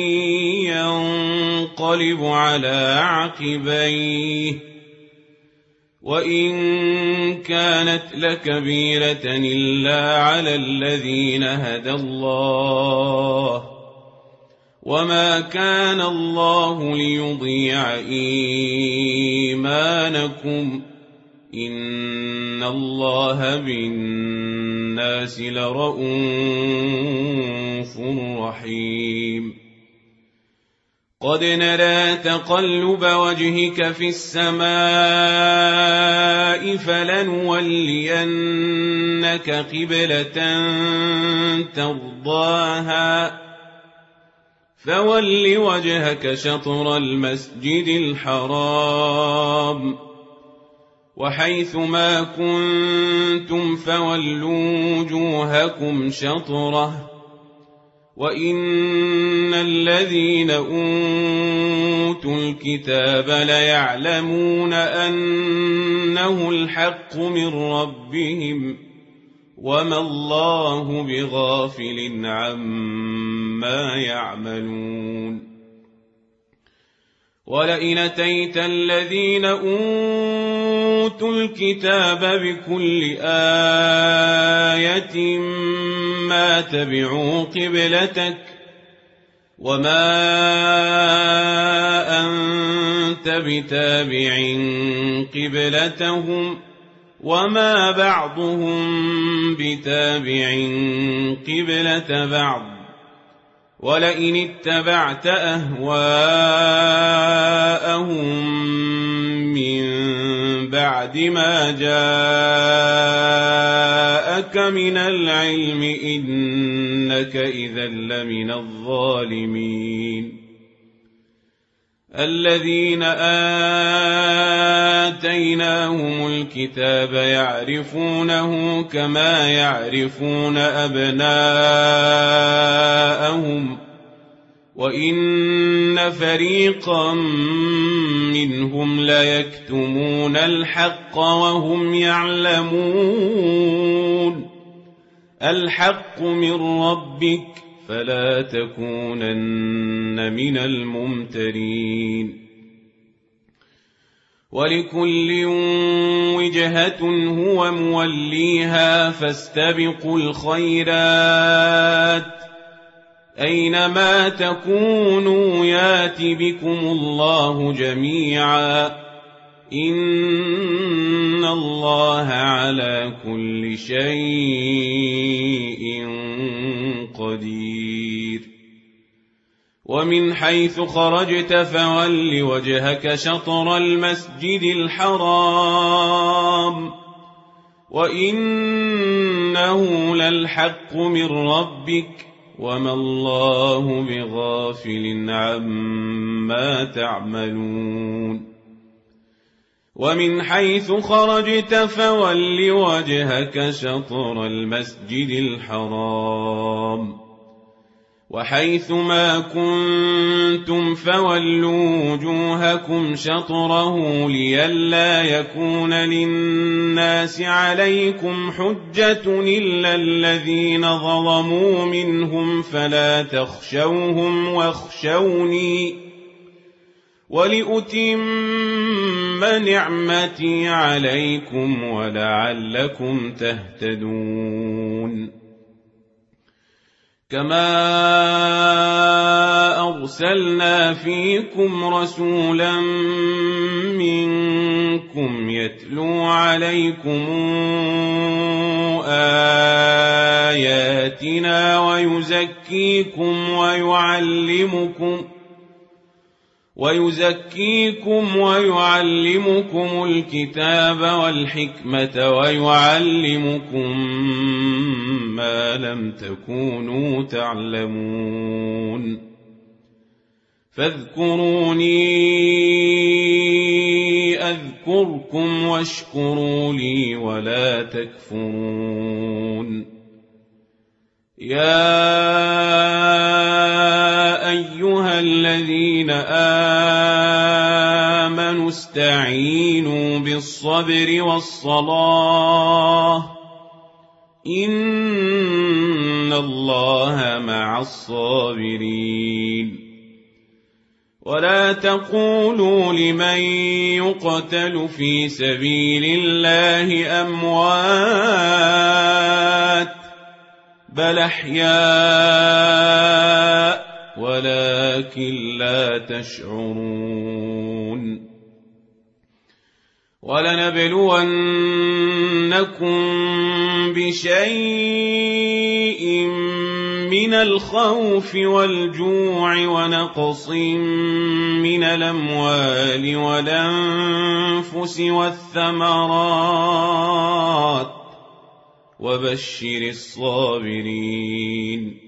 ينقلب على عقبيه وإن كانت لكبيرة إلا على الذين هدى الله وما كان الله ليضيع إيمانكم إن الله بالناس لرءوف رحيم. قد نرى تقلب وجهك في السماء فلنولينك قبلة ترضاها فول وجهك شطر المسجد الحرام وحيث ما كنتم فولوا وجوهكم شطره وإن الذين أوتوا الكتاب ليعلمون أنه الحق من ربهم وما الله بغافل عما يعملون. ولئن أتيت الذين أوتوا الكتاب بكل آية ما تبعوا قبلتك وما أنت بتابع قبلتهم وما بعضهم بتابع قبلة بعض ولئن اتبعت أهواءهم من بعد ما جاءك من العلم إنك إذا لمن الظالمين. الذين آتيناهم الكتاب يعرفونه كما يعرفون أبناءهم وإن فريقا منهم ليكتمون الحق وهم يعلمون. الحق من ربك فلا تكونن من الممترين. ولكل وجهة هو موليها فاستبقوا الخيرات أينما تكونوا يات بكم الله جميعا إن الله على كل شيء قدير. ومن حيث خرجت فول وجهك شطر المسجد الحرام وإنه للحق من ربك وما الله بغافل عما تعملون. ومن حيث خرجت فول وجهك شطر المسجد الحرام وحيث ما كنتم فولوا وجوهكم شطره لئلا يكون للناس عليكم حجة إلا الذين ظلموا منهم فلا تخشوهم واخشوني ولأتم نعمتي عليكم ولعلكم تهتدون. كما أرسلنا فيكم رسولا منكم يتلو عليكم آياتنا ويزكيكم ويعلمكم الكتاب والحكمة ويعلمكم ما لم تكونوا تعلمون. فاذكروني أذكركم واشكروا لي ولا تكفرون. يا أيها الذين آمنوا استعينوا بالصبر والصلاة إن الله مع الصابرين. ولا تقولوا لمن يقتل في سبيل الله أموات بل أحياء ولكن لا تشعرون. ولنبلونكم بشيء من الخوف والجوع ونقص من الأموال والأنفس والثمرات وبشر الصابرين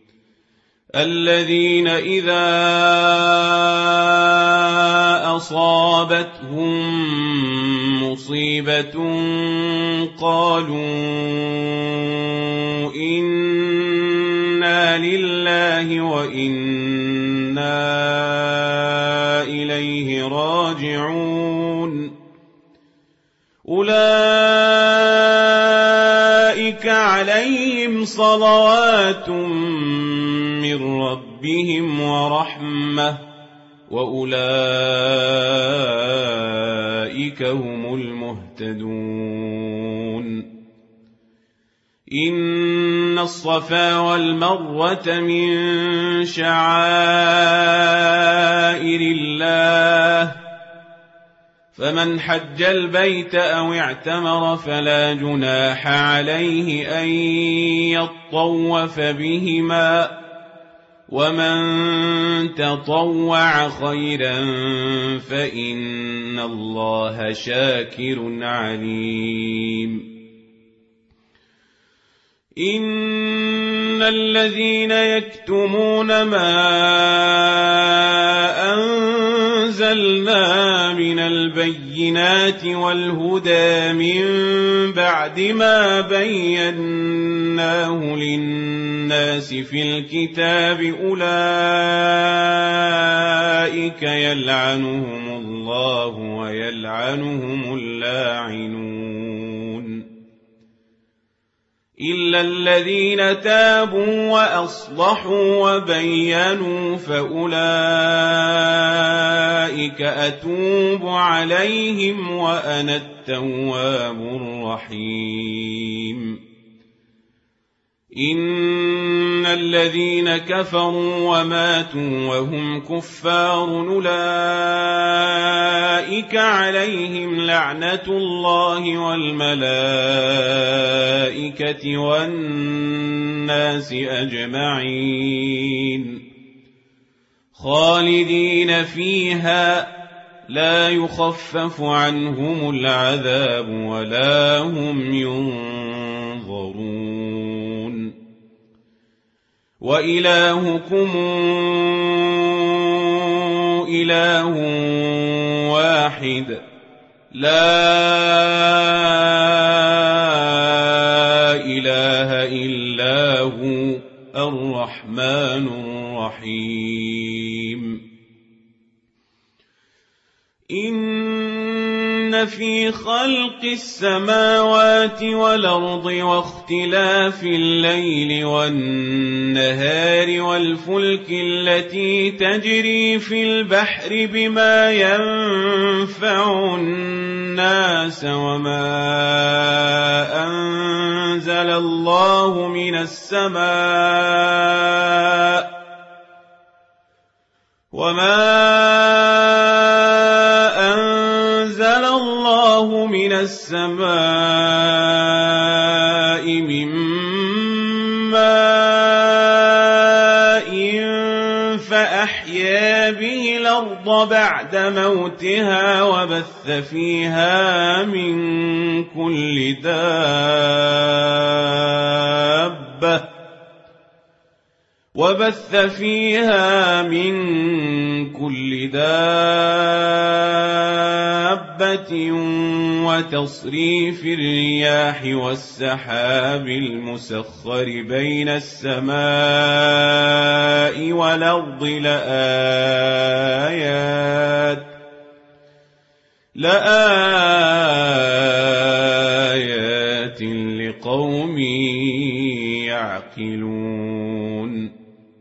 الذين إذا أصابتهم مصيبة قالوا إنا لله وإنا إليه راجعون. أولئك عليهم صلوات من ربهم ورحمة وأولئك هم المهتدون. إن الصفا والمروة من شعائر الله فمن حج البيت أو اعتمر فلا جناح عليه أن يطوف بهما ومن تطوع خيرا فإن الله شاكر عليم. إن الذين يكتمون ما أنزلنا من البينات والهدى من بعد ما بيناه للناس في الكتاب أولئك يلعنهم الله ويلعنهم اللاعنون إلا الذين تابوا وأصلحوا وبينوا فأولئك أتوب عليهم وأنا التواب الرحيم. إن الذين كفروا وماتوا وهم كفار أولئك عليهم لعنة الله والملائكة والناس أجمعين خالدين فيها لا يخفف عنهم العذاب ولا هم ينظرون. وإلهكم إله واحد لا إله إلا هو الرحمن الرحيم. إن في خلق السماوات والأرض واختلاف الليل والنهار والفلك التي تجري في البحر بما ينفع الناس وما أنزل الله من السماء من ماء فأحيا به الأرض بعد موتها وبث فيها من كل دابة وبث فيها من كل دابة وتصريف الرياح والسحاب المسخر بين السماء والأرض لآيات لقوم يعقلون.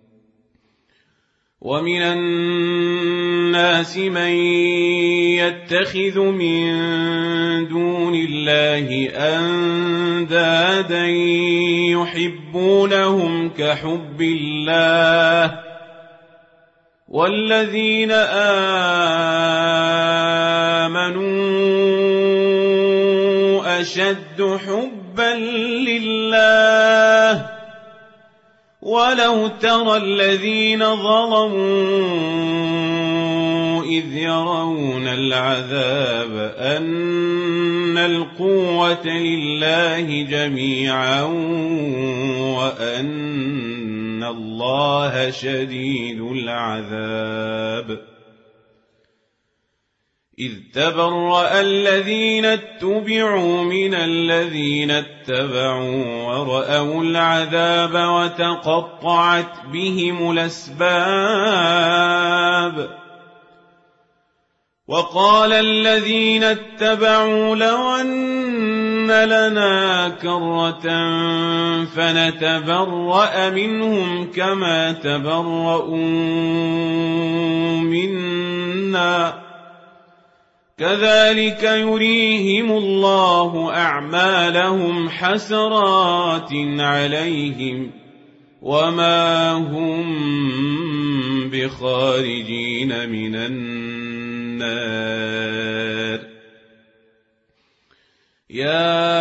ومن الناس من يتخذ من دون الله أندادا يحبونهم كحب الله والذين آمنوا أشد حبا لله. ولو ترى الذين ظلموا إذ يرون العذاب أن القوة لله جميعا وأن الله شديد العذاب. إذ تبرأ الذين اتبعوا من الذين اتبعوا ورأوا العذاب وتقطعت بهم الأسباب. وقال الذين اتبعوا لو أن لنا كرة فنتبرأ منهم كما تبرؤوا منا كذلك يريهم الله أعمالهم حسرات عليهم وما هم بخارجين من النار. يا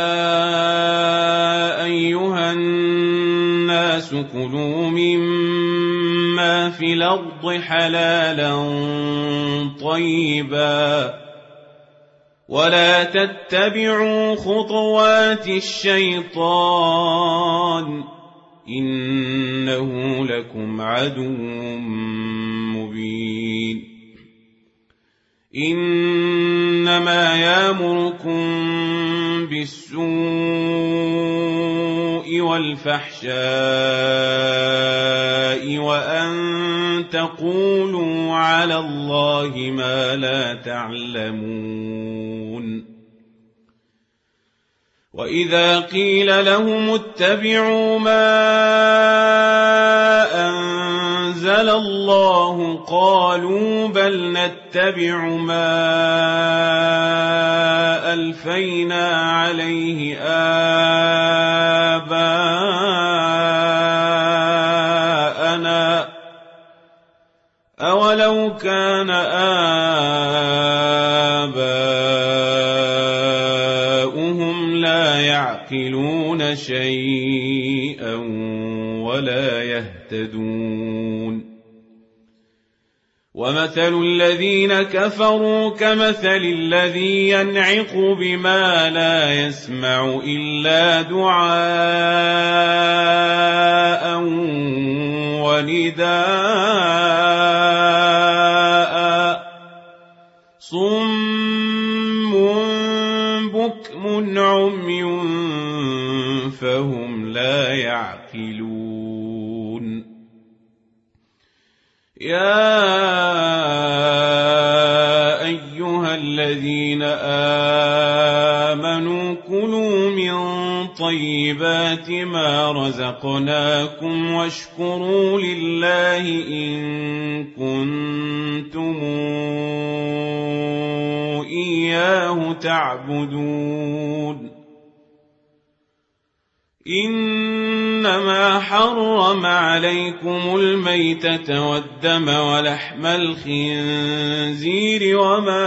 أيها الناس كلوا مما في الأرض حلالا طيبا ولا تتبعوا خطوات الشيطان إنه لكم عدو مبين. إنما يأمركم بالسوء والفحشاء وأن تقولوا على الله ما لا تعلمون. وإذا قيل لهم اتبعوا ما أنزل الله قالوا بل نتبع ما ألفينا عليه آباءنا أولو كان آباؤهم لا يعقلون شيئا ولا يهتدون. ومثل الذين كفروا كمثل الذي ينعق بما لا يسمع إلا دعاء ونداء صم بكم عمي فهم لا يعقلون. يا أيها الذين آمنوا كلوا من طيبات ما رزقناكم واشكروا لله إن كنتم إياه تعبدون. إنما حرم عليكم الميتة والدم ولحم الخنزير وما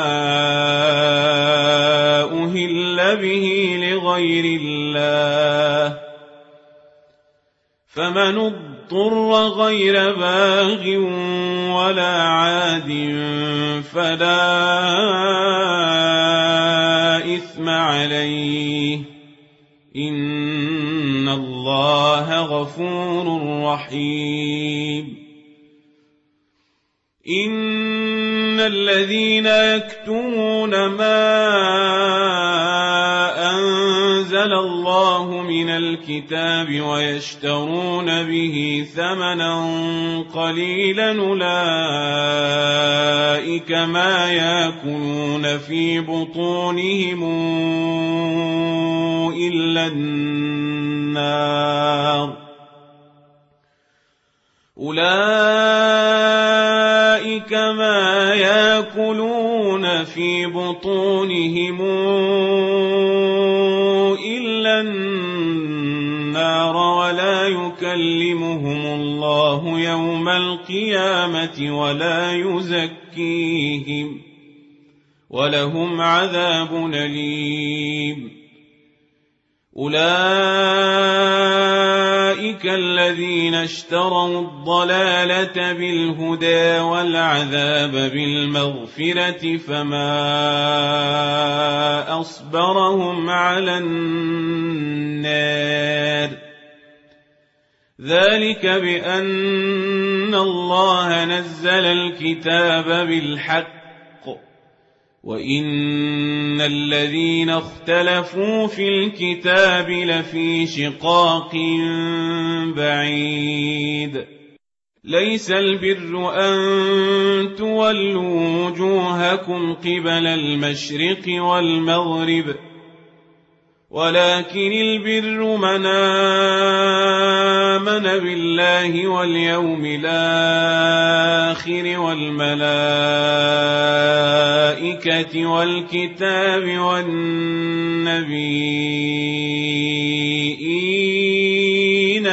أهل به لغير الله فمن اضطر غير باغ ولا عاد فلا إثم عليه إن الله الله غفور رحيم إن الذين يكتمون ما أنزل الله من الكتاب ويشترون به ثمنا قليلا أولئك ما يأكلون في بطونهم إلا النار أولئك ما يأكلون في بطونهم إلا النار ولا يكلمهم الله يوم القيامة ولا يزكيهم ولهم عذاب أليم أولئك الذين اشتروا الضلالة بالهدى والعذاب بالمغفرة فما أصبرهم على النار ذلك بأن الله نزل الكتاب بالحق وإن الذين اختلفوا في الكتاب لفي شقاق بعيد ليس البر أن تولوا وجوهكم قبل المشرق والمغرب ولكن البر من آمن بالله واليوم الآخر والملائكة والكتاب والنبيين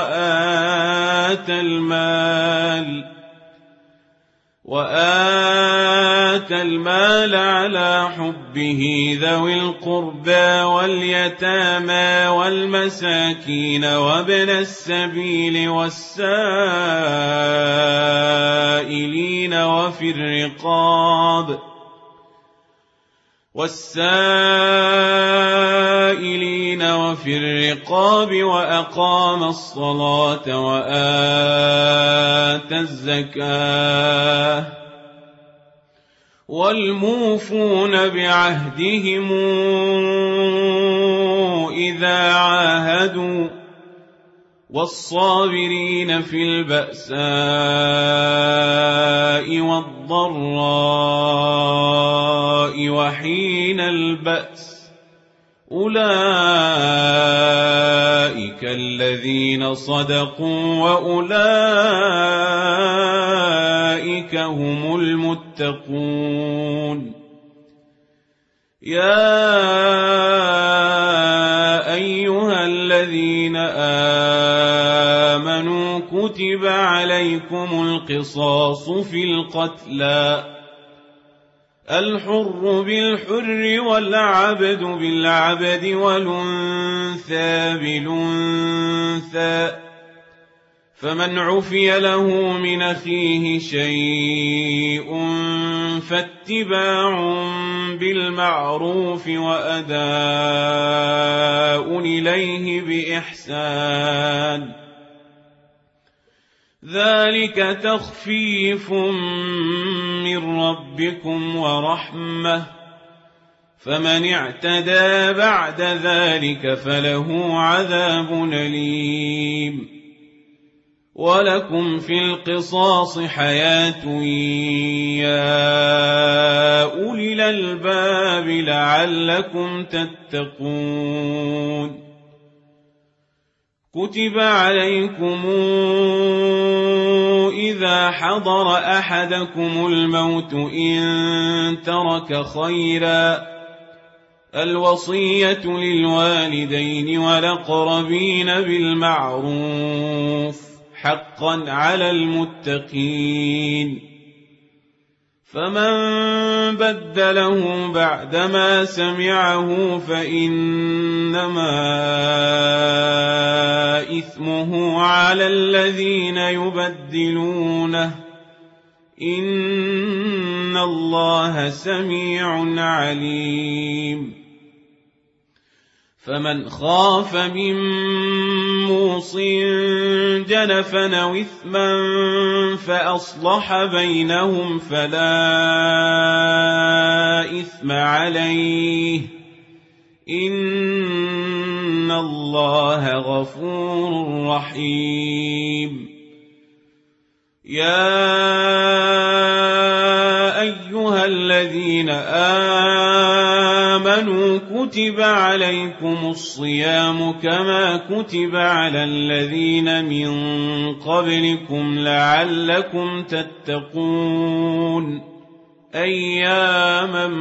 وآتى المال على حبه ذوي القربى واليتامى والمساكين وابن السبيل والسائلين وفي الرقاب وأقام الصلاة وآتى الزكاة والموفون بعهدهم إذا عاهدوا والصابرين في البأساء والضراء وحين البأس أولئك الذين صدقوا وأولئك هم المتقون يا أيها الذين آمنوا كتب عليكم القصاص في القتلى الحر بالحر والعبد بالعبد والأنثى بالأنثى فمن عفي له من أخيه شيء فاتباع بالمعروف وأداء إليه بإحسان ذلك تخفيف من ربكم ورحمة فمن اعتدى بعد ذلك فله عذاب أليم ولكم في القصاص حياة يا أولي الألباب لعلكم تتقون كتب عليكم إذا حضر أحدكم الموت إن ترك خيرا الوصية للوالدين والأقربين بالمعروف حقا على المتقين فمن بدله بعدما سمعه فإنما إثمه على الذين يبدلونه إن الله سميع عليم فمن خاف من موص جنفا أو إثما فأصلح بينهم فلا إثم عليه إن الله غفور رحيم. يا أيها الذين آمنوا كتب عليكم الصيام كما كتب على الذين من قبلكم لعلكم تتقون أياما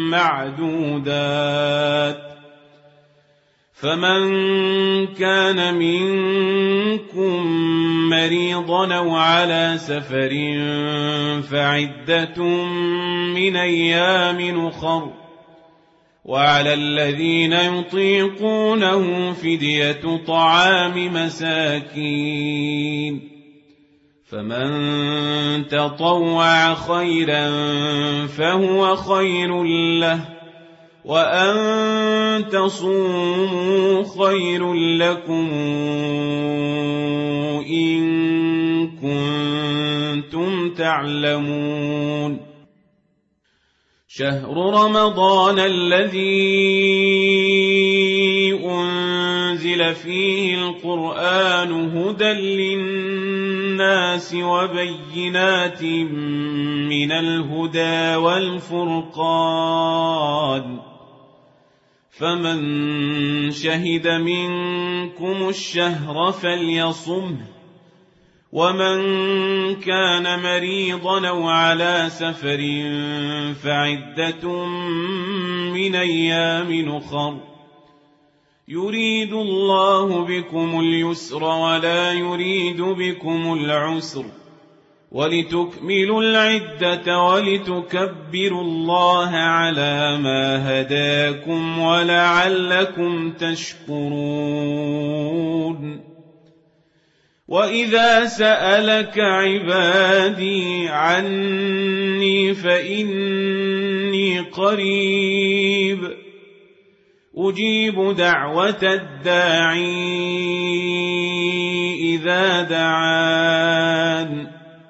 معدودات. فمن كان منكم مريضا أو على سفر فعدة من أيام أخر وعلى الذين يطيقونه فدية طعام مساكين فمن تطوع خيرا فهو خير له وأن تصوموا خير لكم إن كنتم تعلمون. شهر رمضان الذي أنزل فيه القرآن هدى للناس وبينات من الهدى والفرقان فمن شهد منكم الشهر فليصمه ومن كان مريضا أو على سفر فعدة من أيام أخر يريد الله بكم اليسر ولا يريد بكم العسر ولتكملوا العدة ولتكبروا الله على ما هداكم ولعلكم تشكرون. وإذا سألك عبادي عني فإني قريب أجيب دعوة الداعي إذا دعان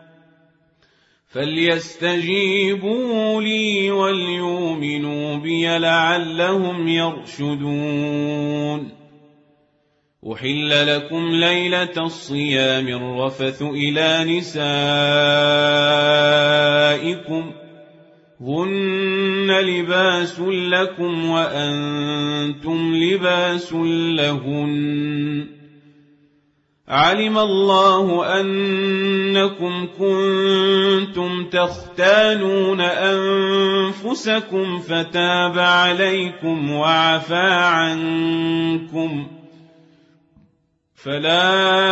فليستجيبوا لي وليؤمنوا بي لعلهم يرشدون. أحل لكم ليلة الصيام الرفث إلى نسائكم هن لباس لكم وأنتم لباس لهن علم الله أنكم كنتم تختانون أنفسكم فتاب عليكم وعفى عنكم فلا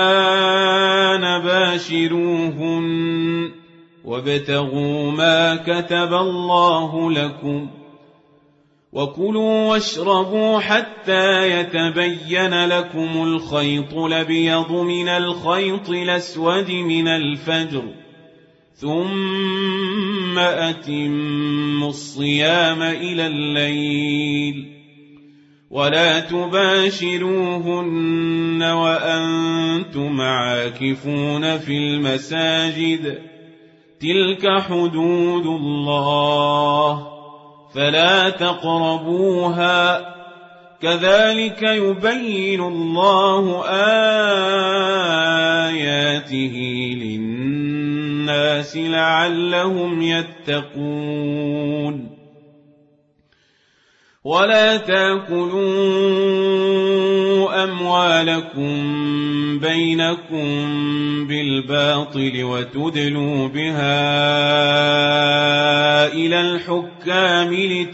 نباشروهن وابتغوا ما كتب الله لكم وكلوا واشربوا حتى يتبين لكم الخيط الأبيض من الخيط الأسود من الفجر ثم أتموا الصيام إلى الليل ولا تباشروهن وأنتم عاكفون في المساجد تلك حدود الله فلا تقربوها كذلك يبين الله آياته للناس لعلهم يتقون. ولا تأكلوا أموالكم بينكم بالباطل وتدلوا بها إلى الحكام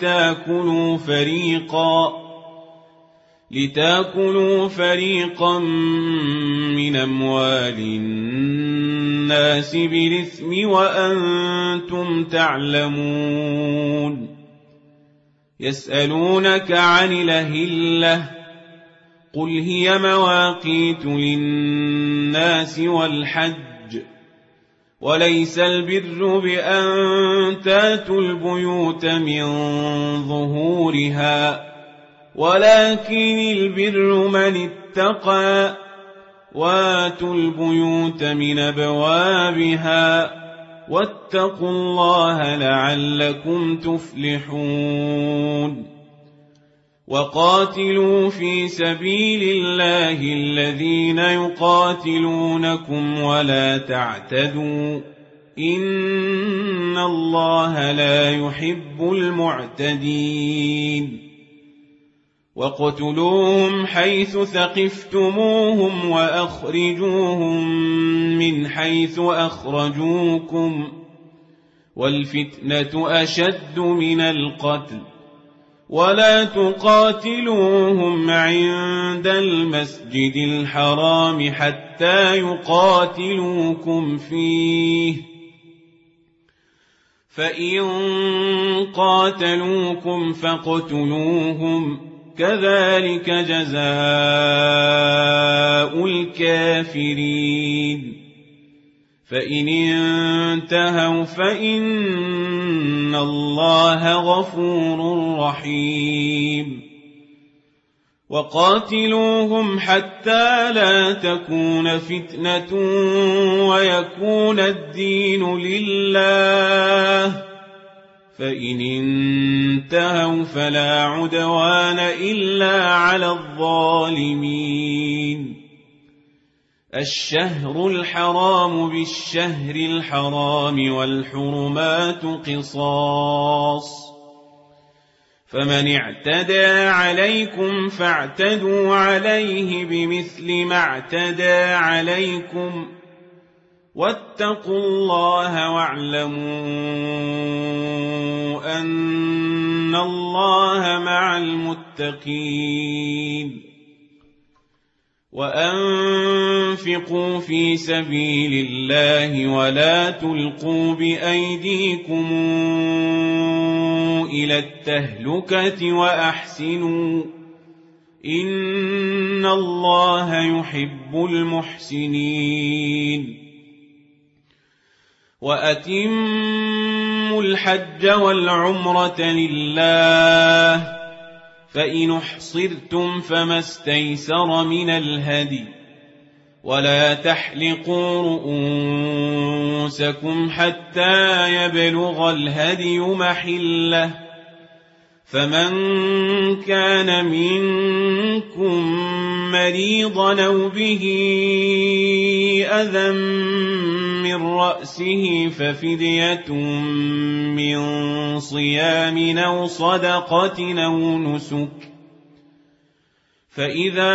لتأكلوا فريقا من أموال الناس بالإثم وأنتم تعلمون. يسألونك عن الأهلة قل هي مواقيت للناس والحج وليس البر بأن تاتوا البيوت من ظهورها ولكن البر من اتقى. واتوا البيوت من أبوابها واتقوا الله لعلكم تفلحون. وقاتلوا في سبيل الله الذين يقاتلونكم ولا تعتدوا إن الله لا يحب المعتدين. وَاقْتُلُوهُمْ حَيْثُ ثَقِفْتُمُوهُمْ وَأَخْرِجُوهُمْ مِنْ حَيْثُ أَخْرَجُوكُمْ وَالْفِتْنَةُ أَشَدُّ مِنَ الْقَتْلِ وَلَا تُقَاتِلُوهُمْ عِندَ الْمَسْجِدِ الْحَرَامِ حَتَّى يُقَاتِلُوكُمْ فِيهِ فَإِنْ قَاتَلُوكُمْ فَاقْتُلُوهُمْ كذلك جزاء الكافرين. فإن انتهوا فإن الله غفور رحيم. وقاتلوهم حتى لا تكون فتنة ويكون الدين لله فإن انتهوا فلا عدوان إلا على الظالمين. الشهر الحرام بالشهر الحرام والحرمات قصاص فمن اعتدى عليكم فاعتدوا عليه بمثل ما اعتدى عليكم واتقوا الله واعلموا أن الله مع المتقين. وأنفقوا في سبيل الله ولا تلقوا بأيديكم إلى التهلكة وأحسنوا إن الله يحب المحسنين. وأتموا الحج والعمرة لله فإن احصرتم فما استيسر من الهدي ولا تحلقوا رؤوسكم حتى يبلغ الهدي محله فمن كان منكم مريضا أو به أذى من رأسه ففدية من صيام أو صدقة أو نسك فإذا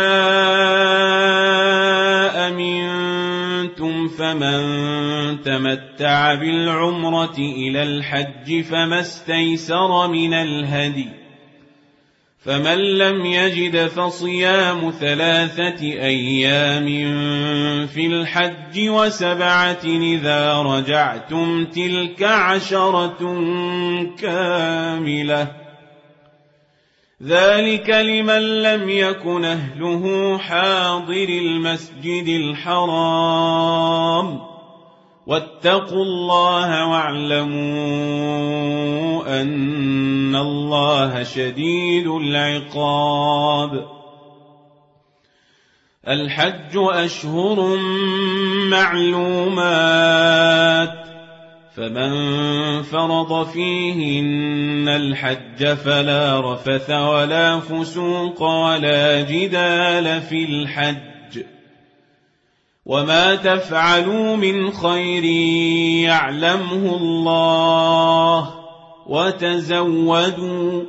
أمنتم فمن تمتع بالعمرة إلى الحج فما استيسر من الهدي فمن لم يجد فصيام 3 أيام في الحج و7 إذا رجعتم تلك 10 كاملة ذلك لمن لم يكن أهله حاضر المسجد الحرام واتقوا الله واعلموا أن الله شديد العقاب. الحج أشهر معلومات فمن فرض فيهن الحج فلا رفث ولا فسوق ولا جدال في الحج وما تفعلوا من خير يعلمه الله وتزودوا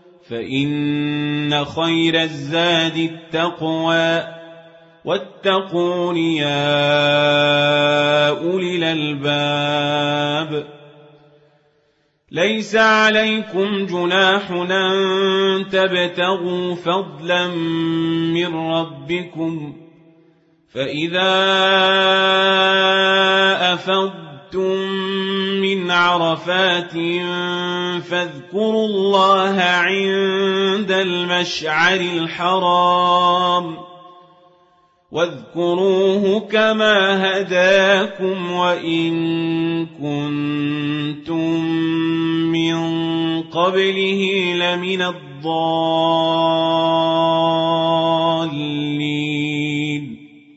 فإن خير الزاد التقوى واتقون يا أولي الألباب. ليس عليكم جناح أن تبتغوا فضلا من ربكم فإذا أفضتم من عرفات فاذكروا الله عند المشعر الحرام واذكروه كما هداكم وإن كنتم من قبله لمن الضالين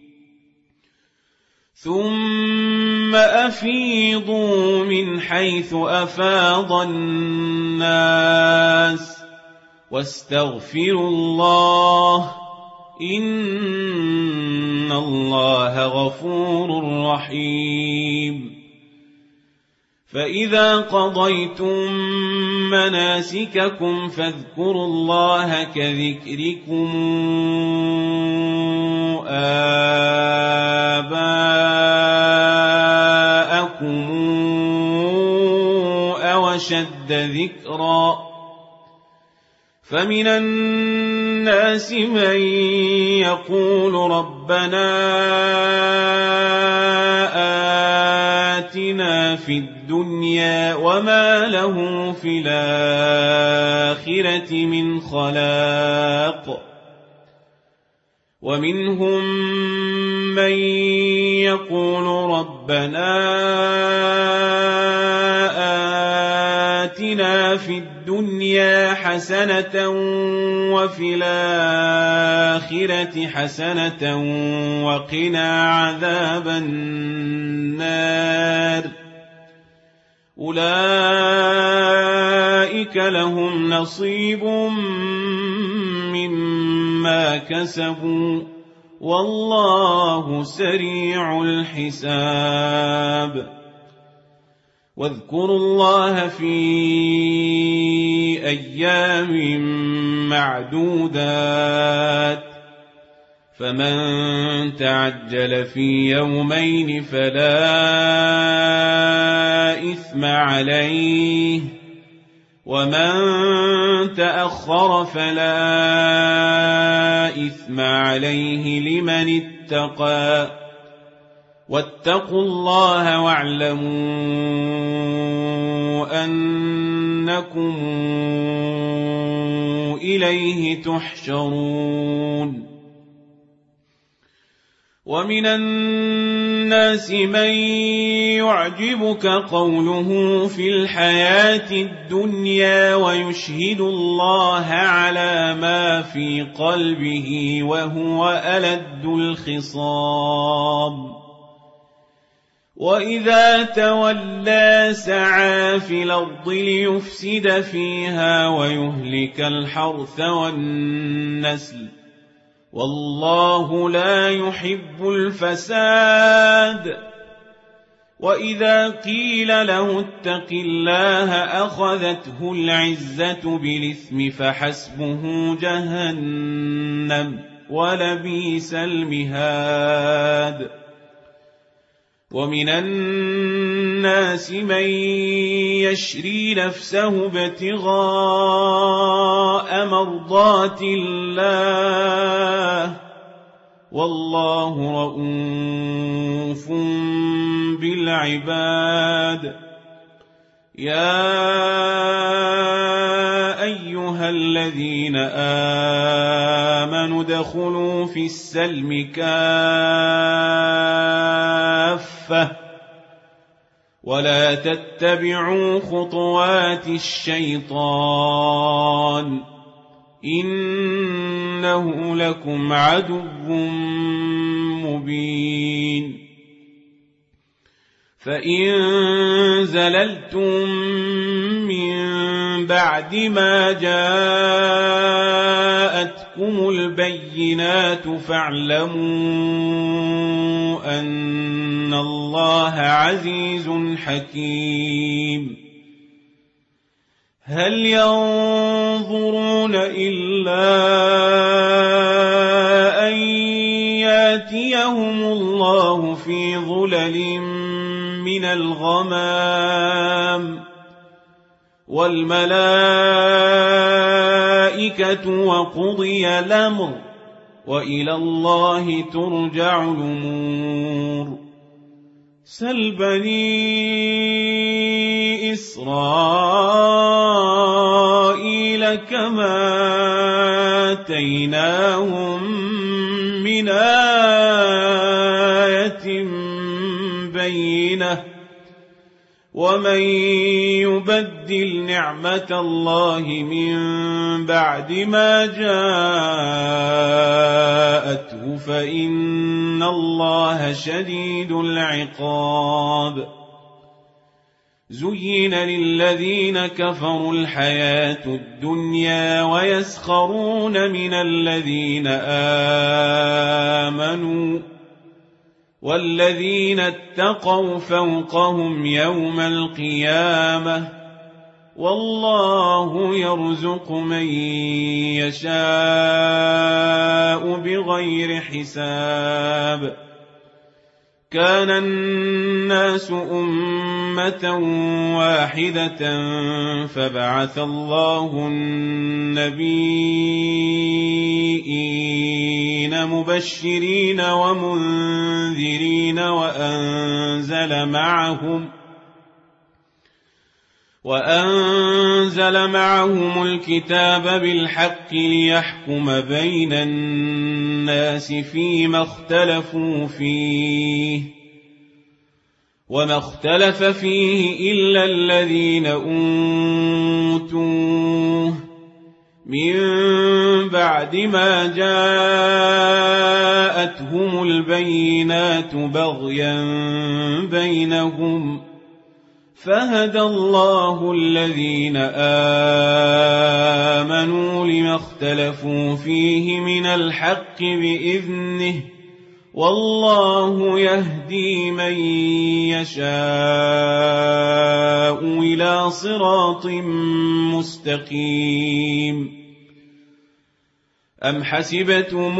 ثم أفيضوا من حيث أفاض الناس واستغفروا الله إن الله غفور رحيم فإذا قضيتم مناسككم فاذكروا الله كذكركم آباءكم أو أشد ذكرا فمن الناس من يقول ربنا آتنا في الدنيا وما له في الآخرة من خلاق ومنهم من يقول ربنا آتنا في الدنيا حسنة وفي الآخرة حسنة وقنا عذاب النار أولئك لهم نصيب مما كسبوا والله سريع الحساب واذكروا الله في أيام معدودات فمن تعجل في يومين فلا إثم عليه ومن تأخر فلا إثم عليه لمن اتقى واتقوا الله واعلموا أنكم إليه تحشرون ومن الناس من يعجبك قوله في الحياة الدنيا ويشهد الله على ما في قلبه وهو ألد الخصام وإذا تولى سعى في الأرض ليفسد فيها ويهلك الحرث والنسل والله لا يحب الفساد وإذا قيل له اتق الله أخذته العزة بالإثم فحسبه جهنم ولبئس المهاد ومن الناس من يشري نفسه ابتغاء مرضات الله والله رؤوف بالعباد يا أيها الذين آمنوا ادخلوا في السلم كافة ولا تتبعوا خطوات الشيطان إنه لكم عدو مبين فإن زللتم من بعد ما جاءتكم البينات فاعلموا أن الله عزيز حكيم هل ينظرون إلا أن ياتيهم الله في ظلل من الغمام والملائكة وقضي الأمر وإلى الله ترجع الأمور سل بني إسرائيل كما آتيناهم من آية بينة ومن يبدل نعمة الله من بعد ما جاءته فإن الله شديد العقاب زين للذين كفروا الحياة الدنيا ويسخرون من الذين آمنوا والذين اتقوا فوقهم يوم القيامة والله يرزق من يشاء بغير حساب كان الناس أمة واحدة فبعث الله النبيين مبشرين ومنذرين وأنزل معهم الكتاب بالحق ليحكم بين الناس فيما اختلفوا فيه وما اختلف فيه إلا الذين أوتوه من بعد ما جاءتهم البينات بغيا بينهم فهدى الله الذين آمنوا لما اختلفوا فيه من الحق بإذنه والله يهدي من يشاء إلى صراط مستقيم أم حسبتم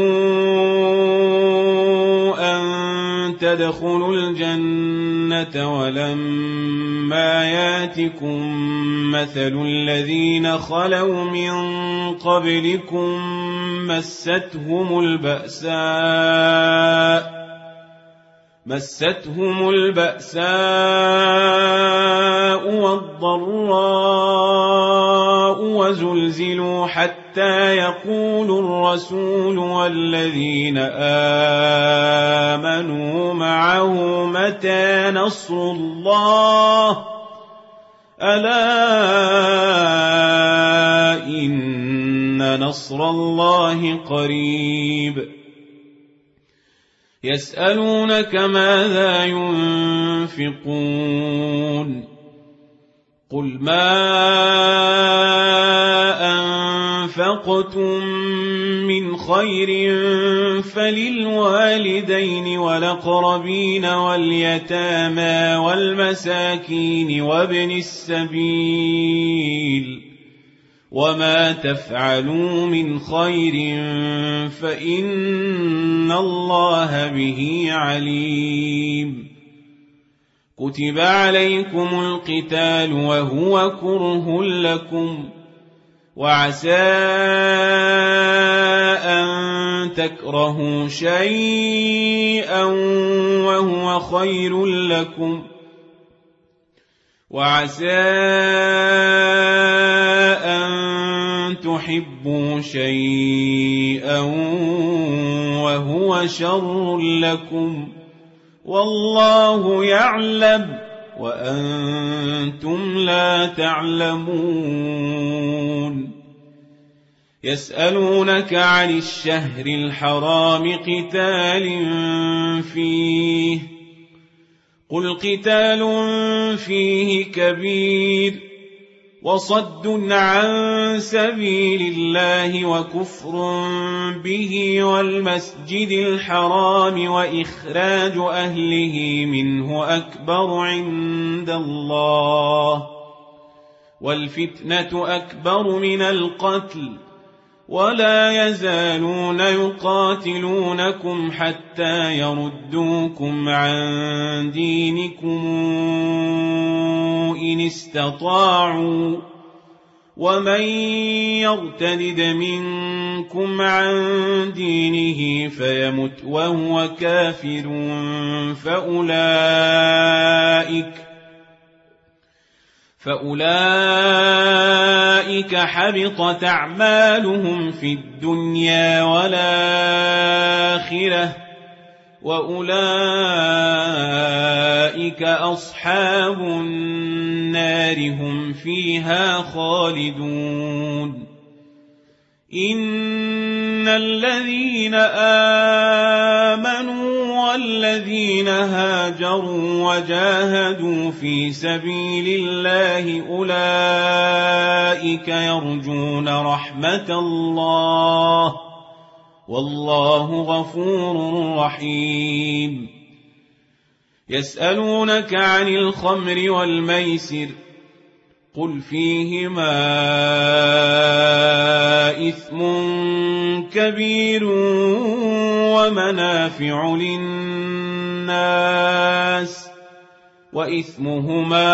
أن تدخلوا الجنة ولما ياتكم مثل الذين خلوا من قبلكم مستهم البأساء والضراء وزلزلوا حتى يقول الرسول والذين آمنوا معه متى نصر الله ألا إن نصر الله قريب يسألونك ماذا ينفقون قل ما أنفقتم من خير فللوالدين والأقربين واليتامى والمساكين وابن السبيل وما تفعلوا من خير فإن الله به عليم كتب عليكم القتال وهو كره لكم وعسى أن تكرهوا شيئا وهو خير لكم وعسى أن تحبوا شيئا وهو شر لكم والله يعلم وأنتم لا تعلمون يسألونك عن الشهر الحرام قتال فيه قل قتال فيه كبير وصد عن سبيل الله وكفر به والمسجد الحرام وإخراج أهله منه أكبر عند الله والفتنة أكبر من القتل ولا يزالون يقاتلونكم حتى يردوكم عن دينكم إن استطاعوا ومن يرتد منكم عن دينه فيمت وهو كافر فأولئك حبطت أعمالهم في الدنيا والآخرة وأولئك أولئك أصحاب النار هم فيها خالدون إن الذين آمنوا والذين هاجروا وجاهدوا في سبيل الله أولئك يرجون رحمة الله والله غفور رحيم يسألونك عن الخمر والميسر قل فيهما إثم كبير ومنافع للناس وإثمهما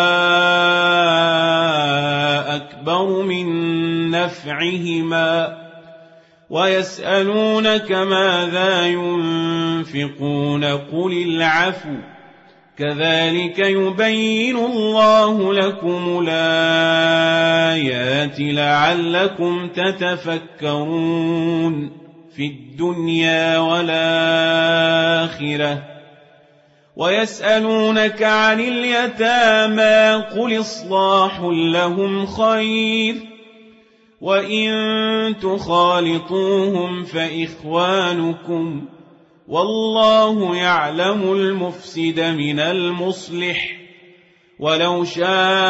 أكبر من نفعهما ويسألونك ماذا ينفقون قل العفو كذلك يبين الله لكم الآيات لعلكم تتفكرون في الدنيا والآخرة ويسألونك عن اليتامى قل إصلاح لهم خير وإن تخالطوهم فإخوانكم والله يعلم المفسد من المصلح ولو شاء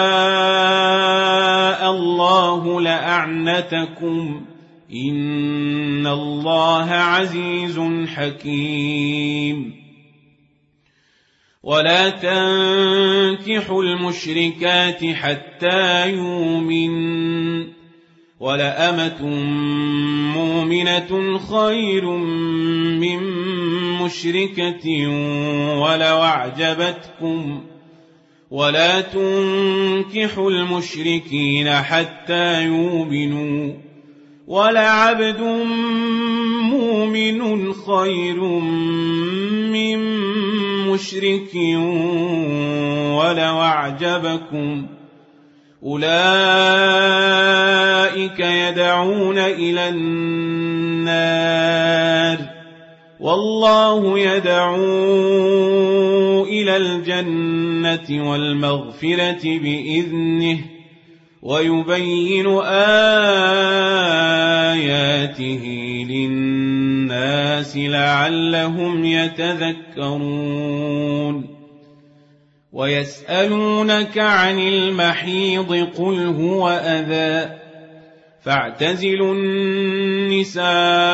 الله لأعنتكم إن الله عزيز حكيم ولا تنكحوا المشركات حتى يؤمنوا ولأمة مؤمنة خير من مشركة ولو أعجبتكم ولا تنكحوا المشركين حتى يؤمنوا ولعبد مؤمن خير من مشرك ولو أعجبكم أولئك يدعون إلى النار والله يدعو إلى الجنة والمغفرة بإذنه ويبين آياته للناس لعلهم يتذكرون ويسألونك عن المحيض قل هو أذى فاعتزلوا النساء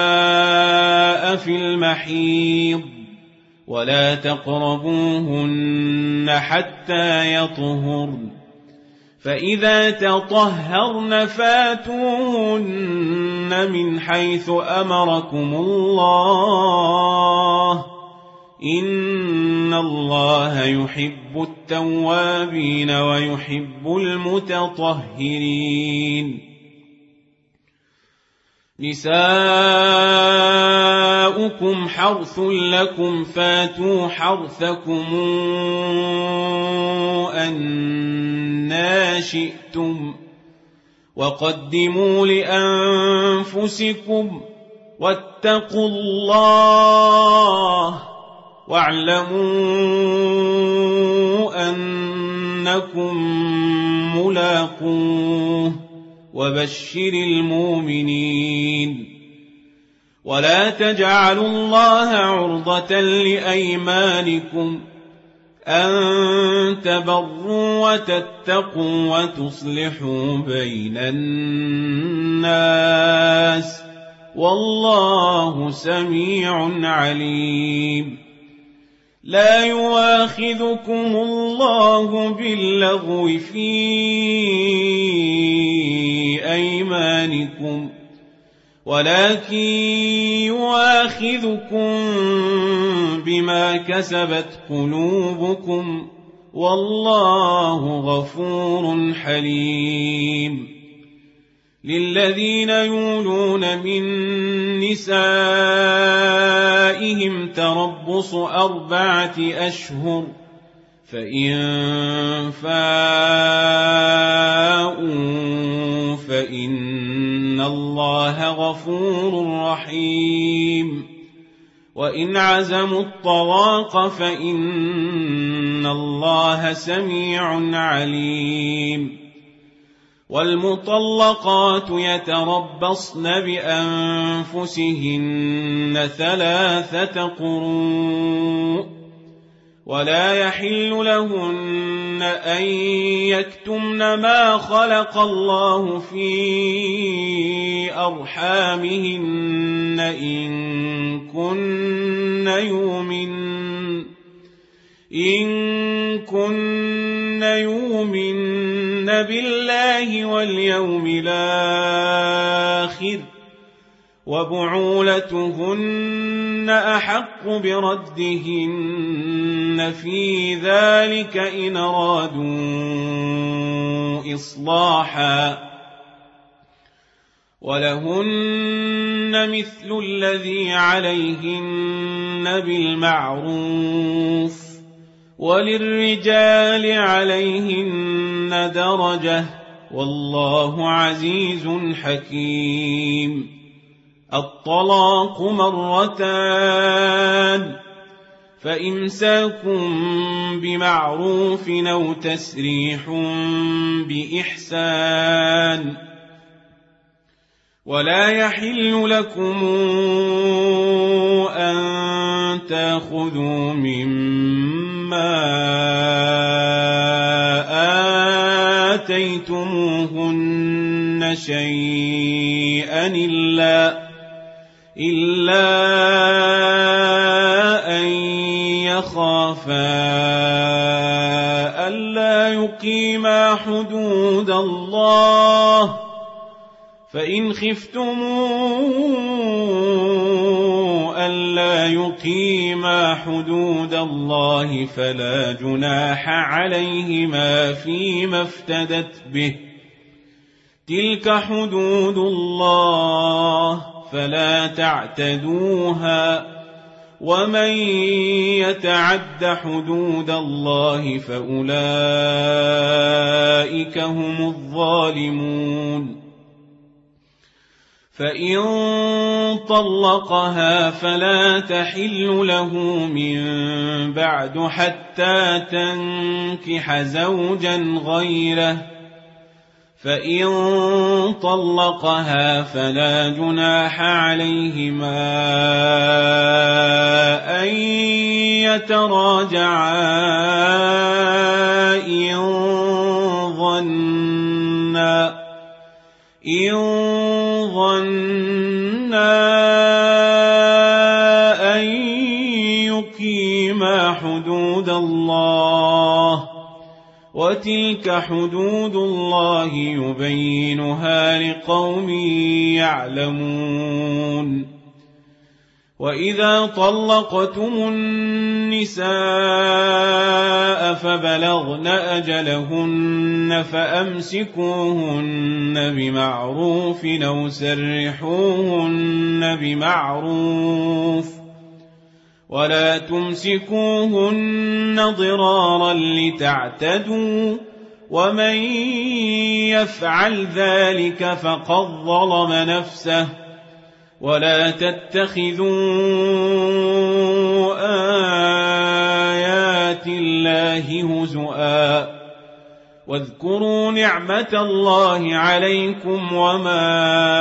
في المحيض ولا تقربوهن حتى يطهرن فإذا تطهرن فاتوهن من حيث أمركم الله إن الله يحب التوابين ويحب المتطهرين نساؤكم حرث لكم فاتوا حرثكم أنى شئتم وقدموا لأنفسكم واتقوا الله واعلموا أنكم ملاقوه وبشر المؤمنين ولا تجعلوا الله عرضة لأيمانكم أن تبروا وتتقوا وتصلحوا بين الناس والله سميع عليم لا يؤاخذكم الله باللغو في أيمانكم ولكن يؤاخذكم بما كسبت قلوبكم والله غفور حليم للذين يولون من نسائهم تربص 4 أشهر فإن فاءوا فإن الله غفور رحيم وإن عزموا الطلاق فإن الله سميع عليم والمطلقات يتربصن بأنفسهن 3 قروء ولا يحل لهن أن يكتمن ما خلق الله في أرحامهن إن كن يؤمن بالله واليوم الآخر وبعولتهن أحق بردهن في ذلك إن أرادوا إصلاحا ولهن مثل الذي عليهن بالمعروف وللرجال عليهن درجة والله عزيز حكيم الطلاق 2 فإمساك بمعروف أو تسريح بإحسان ولا يحل لكم أن تأخذوا مما آتيتموهن شيئا إلا أن يخافا ألا يقيما حدود الله فإن خفتموا ألا يقيما حدود الله فلا جناح عليهما فيما افتدت به تلك حدود الله فلا تعتدوها ومن يتعد حدود الله فأولئك هم الظالمون فإن طلقها فلا تحل له من بعد حتى تنكح زوجا غيره فإن طلقها فلا جناح عليهما أن يتراجعا إن ظنا أن يقيما حدود الله وتلك حدود الله يبينها لقوم يعلمون وإذا طلقتم النساء فبلغن أجلهن فأمسكوهن بمعروف أو سرحوهن بمعروف ولا تمسكوهن ضرارا لتعتدوا ومن يفعل ذلك فقد ظلم نفسه ولا تتخذوا آيات الله هزؤا واذكروا نعمة الله عليكم وما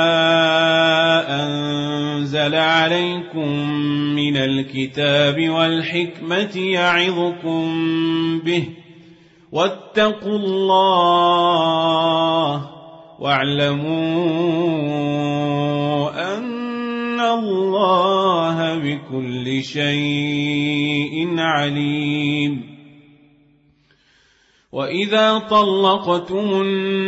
أنزل عليكم من الكتاب والحكمة يعظكم به واتقوا الله واعلموا أن الله بكل شيء عليم وإذا طلقتم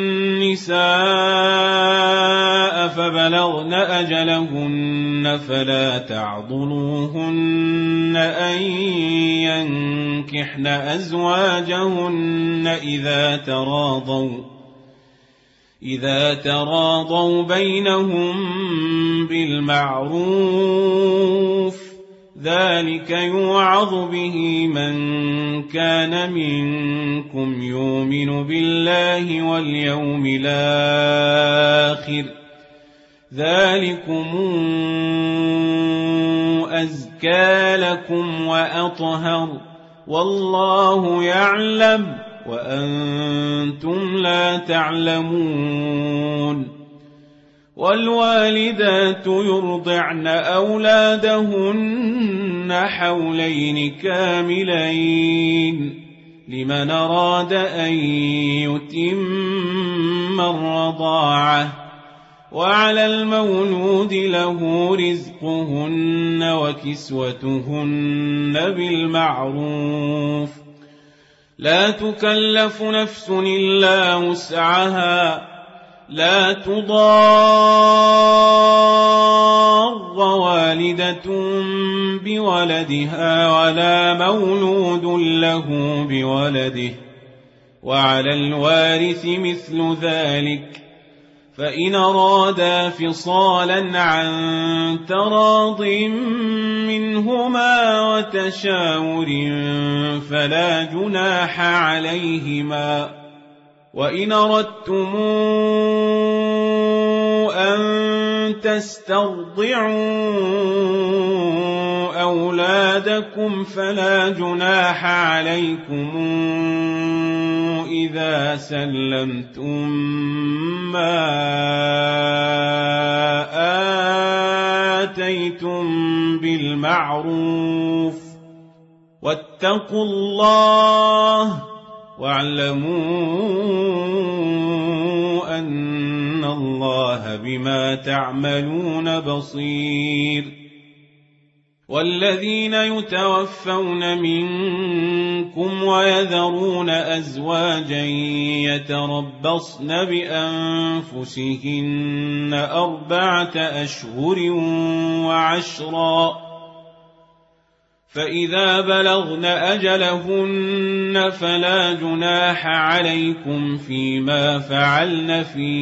النساء فبلغن أجلهن فلا تعضلوهن أن ينكحن أزواجهن إذا تراضوا بينهم بالمعروف ذلك يوعظ به من كان منكم يؤمن بالله واليوم الآخر ذلكم أزكى لكم وأطهر والله يعلم وأنتم لا تعلمون والوالدات يرضعن أولادهن حولين كاملين لمن أراد أن يتم الرضاعة وعلى المولود له رزقهن وكسوتهن بالمعروف لا تكلف نفس إلا وسعها لا تضار والدة بولدها ولا مولود له بولده وعلى الوارث مثل ذلك فإن أرادا فصالا عن تراض منهما وتشاور فلا جناح عليهما وإن أردتم أن تسترضعوا أولادكم فلا جناح عليكم إذا سلمتم ما آتيتم بالمعروف واتقوا الله واعلموا أن الله بما تعملون بصير والذين يتوفون منكم ويذرون أزواجا يتربصن بأنفسهن 4 أشهر وعشرا فإذا بلغن أجلهن فلا جناح عليكم فيما فعلن في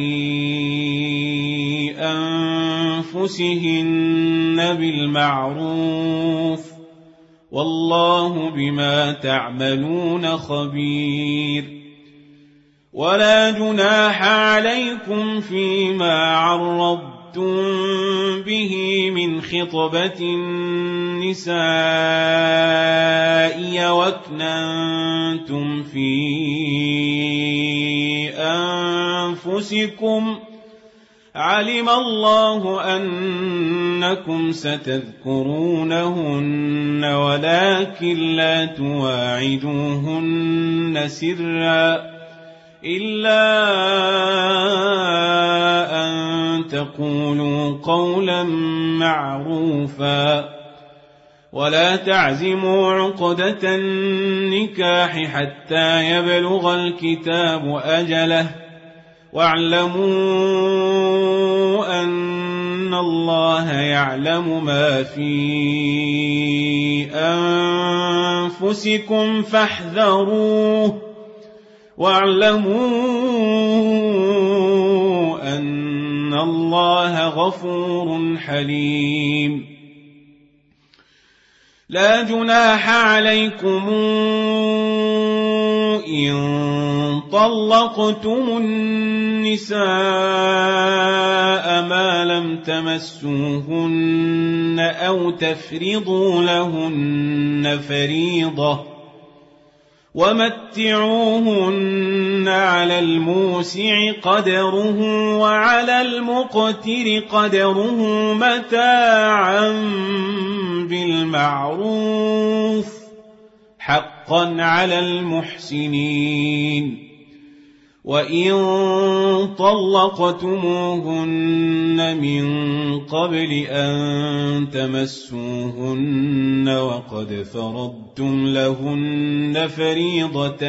أنفسهن بالمعروف والله بما تعملون خبير ولا جناح عليكم فيما عرضتم به من خطبة النساء وأكننتم في أنفسكم علم الله أنكم ستذكرونهن ولكن لا تواعدوهن سرا إلا أن تقولوا قولا معروفا ولا تعزموا عقدة النكاح حتى يبلغ الكتاب أجله واعلموا أن الله يعلم ما في أنفسكم فاحذروه واعلموا أن الله غفور حليم لا جناح عليكم إن طلقتم النساء ما لم تمسوهن أو تفرضوا لهن فريضة ومتعوهن على الموسع قدره وعلى المقتر قدره متاعا بالمعروف حقا على المحسنين وإن طلقتموهن من قبل أن تمسوهن وقد فرضتم لهن فريضة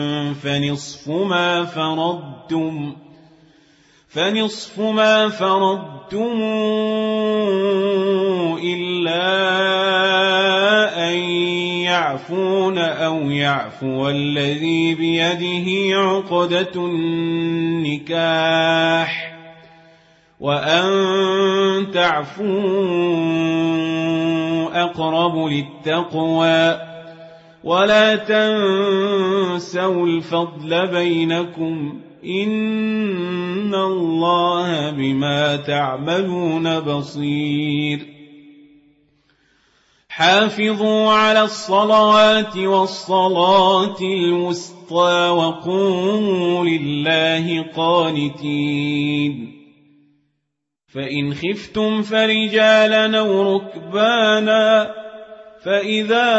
فنصف ما فرضتم إلا أن يعفون أو يعفو الذي بيده عقدة النكاح وأن تعفوا أقرب للتقوى ولا تنسوا الفضل بينكم إن الله بما تعملون بصير حافظوا على الصلوات والصلاة الوسطى وقوموا لله قانتين فإن خفتم فرجالا أو ركبانا فإذا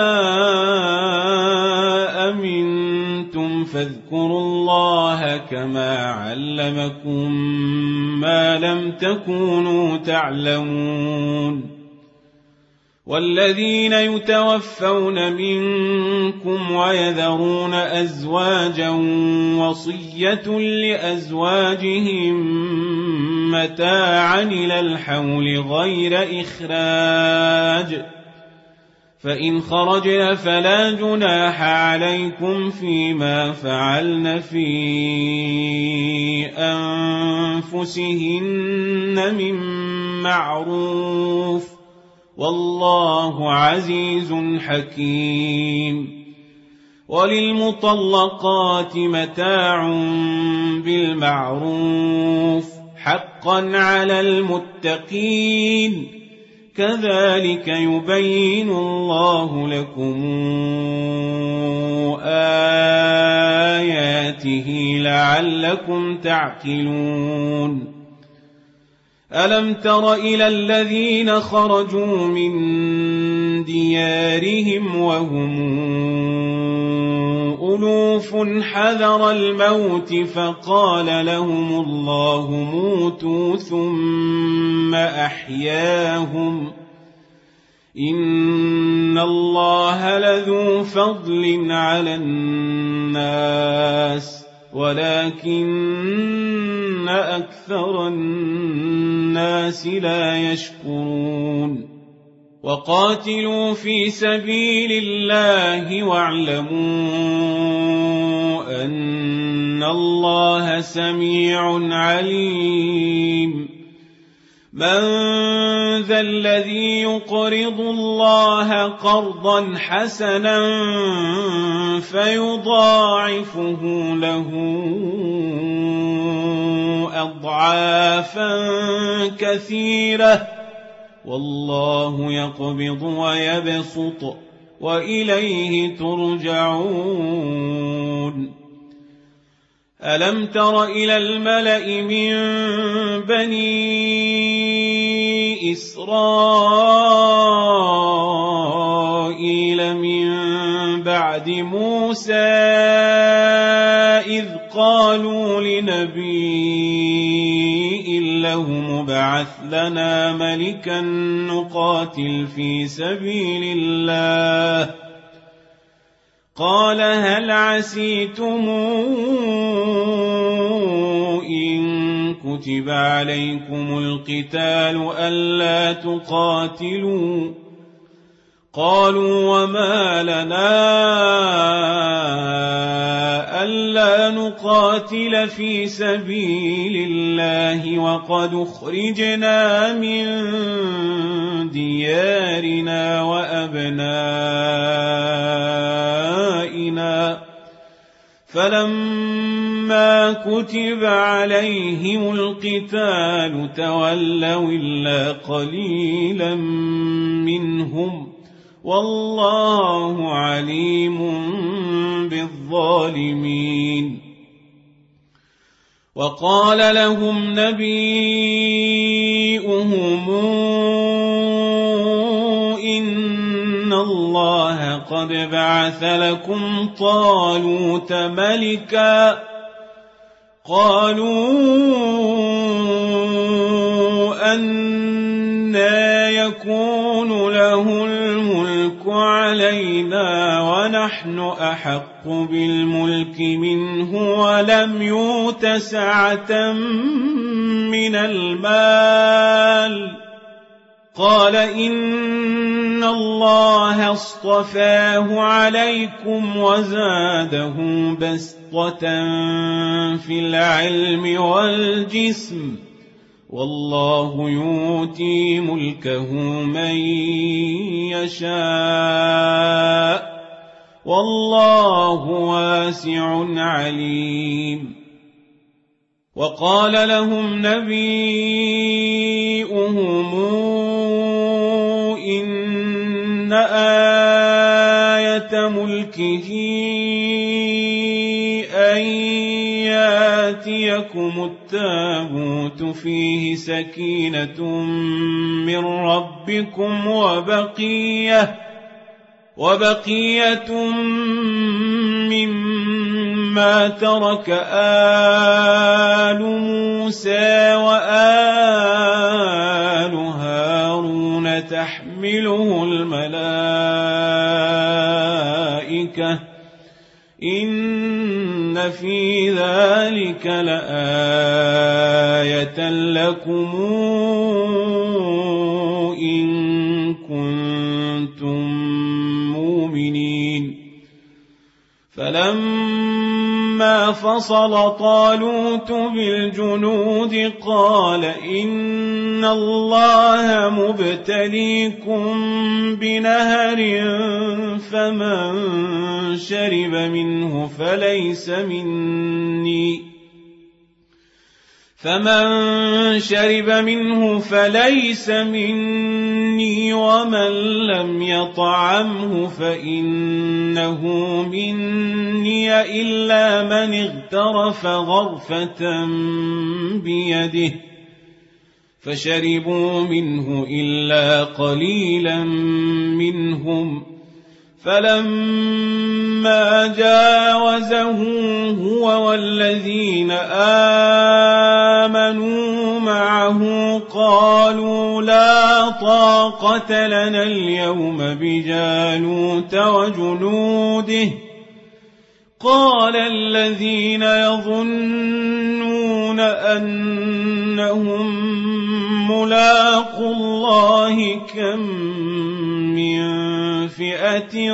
أمنتم فاذكروا الله كما علمكم ما لم تكونوا تعلمون والذين يتوفون منكم ويذرون أزواجا وصية لأزواجهم متاعا إلى الحول غير إخراج فإن خرجن فلا جناح عليكم فيما فعلن في أنفسهن من معروف والله عزيز حكيم وللمطلقات متاع بالمعروف حقا على المتقين كذلك يبين الله لكم آياته لعلكم تعقلون ألم تر إلى الذين خرجوا من ديارهم وهم ألوف حذر الموت فقال لهم الله موتوا ثم أحياهم إن الله لذو فضل على الناس ولكن أكثر الناس لا يشكرون وقاتلوا في سبيل الله واعلموا أن الله سميع عليم من ذا الذي يقرض الله قرضا حسنا فيضاعفه له أضعافا كثيرة والله يقبض ويبسط وإليه ترجعون ألم تر إلى الملأ من بني إسرائيل من بعد موسى إذ قالوا لنبي له مبعث لنا ملكا نقاتل في سبيل الله قال هل عسيتم إن كتب عليكم القتال ألا تقاتلوا قالوا وما لنا ألا نقاتل في سبيل الله وقد أخرجنا من ديارنا وأبنائنا فلما كتب عليهم القتال تولوا إلا قليلا منهم والله عليم بالظالمين وقال لهم نبيؤهم إن الله قد بعث لكم طالوت ملكا قالوا أنى يكون له الملك علينا ونحن أحق بالملك منه ولم يؤت سعة من المال قال إن الله اصطفاه عليكم وزاده بسطة في العلم والجسم والله يؤتي ملكه من يشاء والله واسع عليم وقال لهم نبيؤهم إن آية ملكه أن يأتيكم التابوت فيه سكينة من ربكم وبقية مما ترك آل موسى وآل هارون تحمله الملائكة إن في ذلك لآية لكم إن كنتم مؤمنين فلما فصل طالوت بالجنود قال إن الله مبتليكم بنهر فمن شرب منه فليس مني ومن لم يطعمه فإنه مني إلا من اغترف غرفة بيده فشربوا منه إلا قليلا منهم فلما جاوزه هو والذين آمنوا معه قالوا لا طاقة لنا اليوم بجالوت وجنوده قال الذين يظنون أنهم ملاقو الله كم من فئة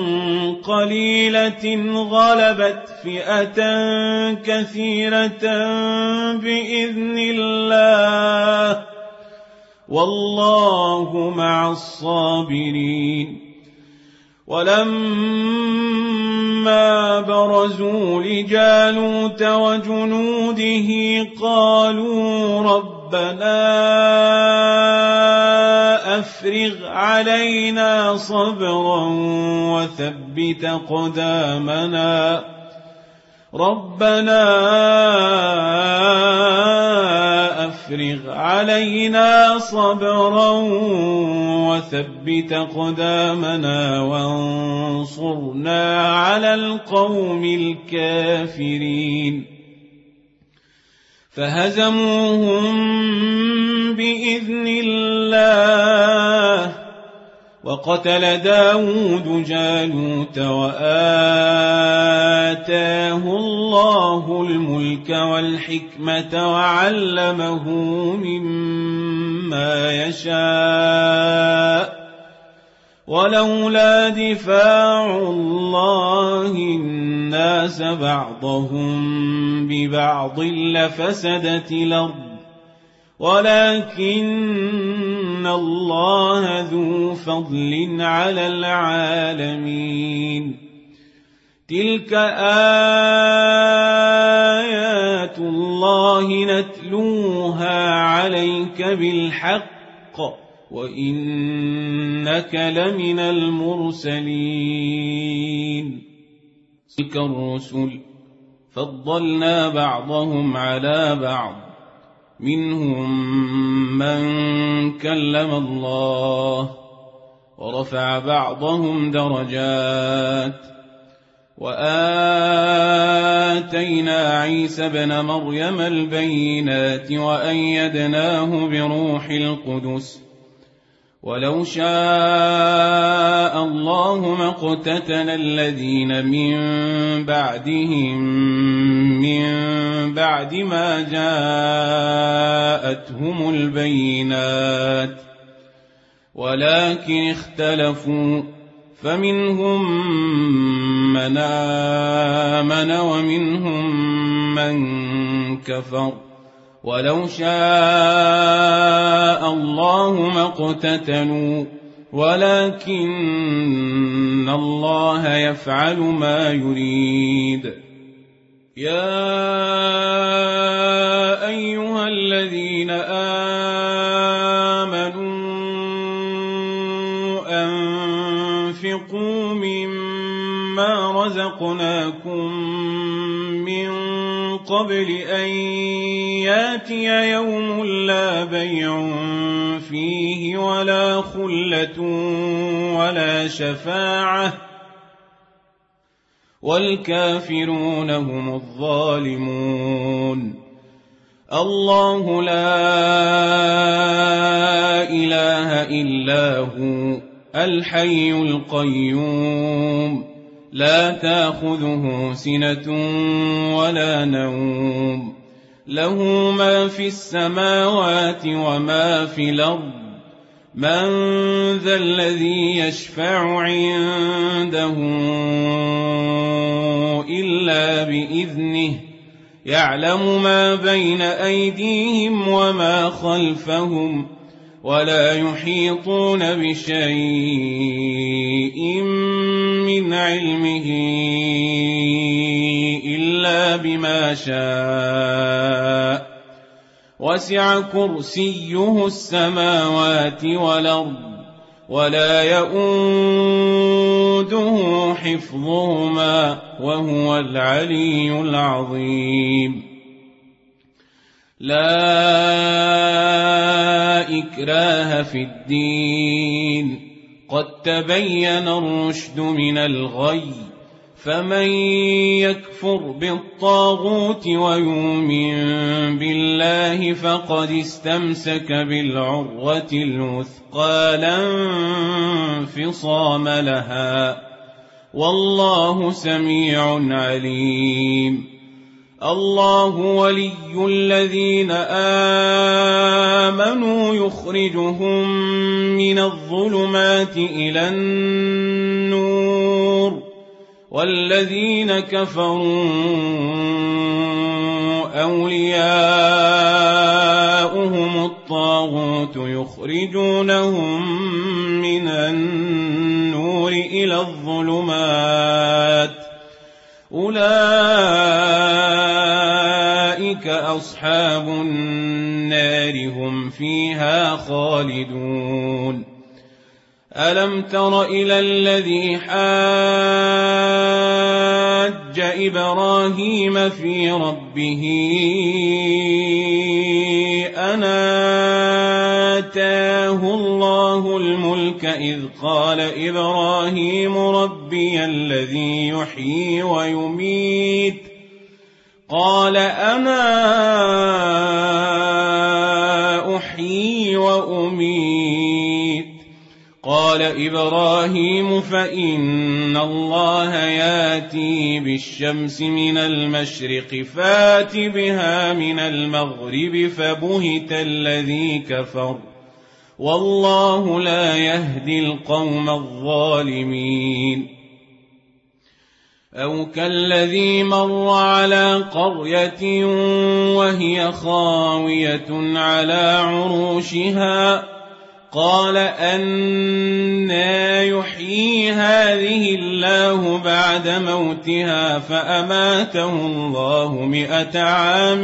قليلة غلبت فئة كثيرة بإذن الله والله مع الصابرين ولما برزوا لجالوت وجنوده قالوا ربنا أفرغ علينا صبرا وثبت قدامنا أفرغ علينا صبرا وثبت قدامنا وانصرنا على القوم الكافرين فهزموهم بإذن الله وقتل داود جالوت وآتاه الله الملك والحكمة وعلمه مما يشاء ولولا دفاع الله الناس بعضهم ببعض لفسدت الأرض ولكن الله ذو فضل على العالمين تلك آيات الله نتلوها عليك بالحق وإنك لمن المرسلين تلك الرسل فضلنا بعضهم على بعض منهم من كلم الله ورفع بعضهم درجات وآتينا عيسى ابن مريم البينات وأيدناه بروح القدس ولو شاء الله ما اقتتل الذين من بعدهم من بعد ما جاءتهم البينات ولكن اختلفوا فمنهم من آمن ومنهم من كفر ولو شاء الله ما اقتتلوا ولكن الله يفعل ما يريد يا قبل أن ياتي يوم لا بيع فيه ولا خلة ولا شفاعة والكافرون هم الظالمون. الله لا إله إلا هو الحي القيوم لا تأخذه سنة ولا نوم له ما في السماوات وما في الأرض من ذا الذي يشفع عنده إلا بإذنه يعلم ما بين أيديهم وما خلفهم ولا يحيطون بشيء من علمه إلا بما شاء وسع كرسيه السماوات والأرض ولا يؤوده حفظهما وهو العلي العظيم. لا إكراه في الدين قد تبين الرشد من الغي فمن يكفر بالطاغوت ويؤمن بالله فقد استمسك بالعروة الوثقى لا انفصام لها والله سميع عليم. الله ولي الذين آمنوا يخرجهم من الظلمات إلى النور والذين كفروا أولياؤهم الطاغوت يخرجونهم من النور إلى الظلمات أولئك أصحاب النار هم فيها خالدون. ألم تر إلى الذي حاج إبراهيم في ربه أن آتاه الله الملك إذ قال إبراهيم ربي الذي يحيي ويميت قال أنا أحيي وأميت قال إبراهيم فإن الله ياتي بالشمس من المشرق فات بها من المغرب فبهت الذي كفر والله لا يهدي القوم الظالمين. أو كالذي مر على قرية وهي خاوية على عروشها قال أنى يحيي هذه الله بعد موتها فأماته الله 100 عام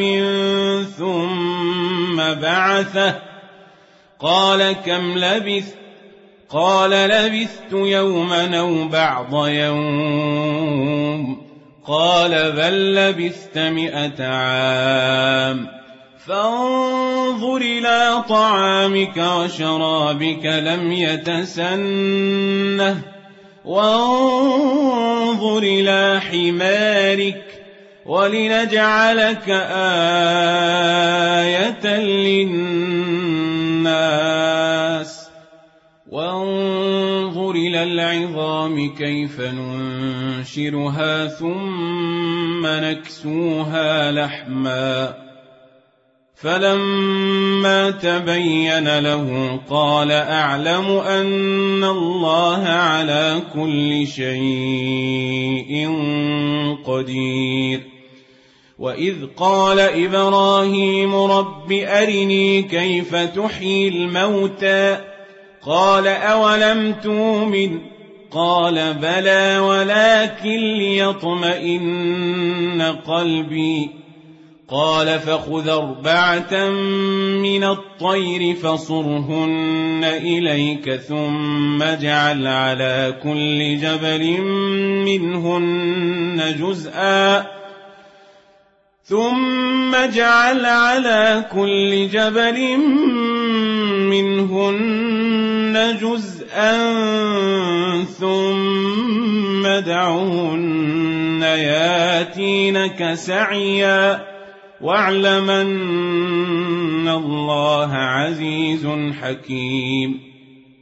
ثم بعثه قال كم لبثت قال لبثت يوما أو بعض يوم قال بل لبثت 100 عام فانظر إلى طعامك وشرابك لم يتسنه وانظر إلى حمارك ولنجعلك آية للناس وانظر إلى العظام كيف ننشرها ثم نكسوها لحما فلما تبين له قال أعلم أن الله على كل شيء قدير. وإذ قال إبراهيم رب أرني كيف تحيي الموتى قال أولم تؤمن قال بلى ولكن ليطمئن قلبي قال فخذ 4 من الطير فصرهن إليك ثم اجعل على كل جبل منهن جزءا ثم جعل على كل جبل منهن جزءا ثم ادعهن ياتينك سعيا واعلم أن الله عزيز حكيم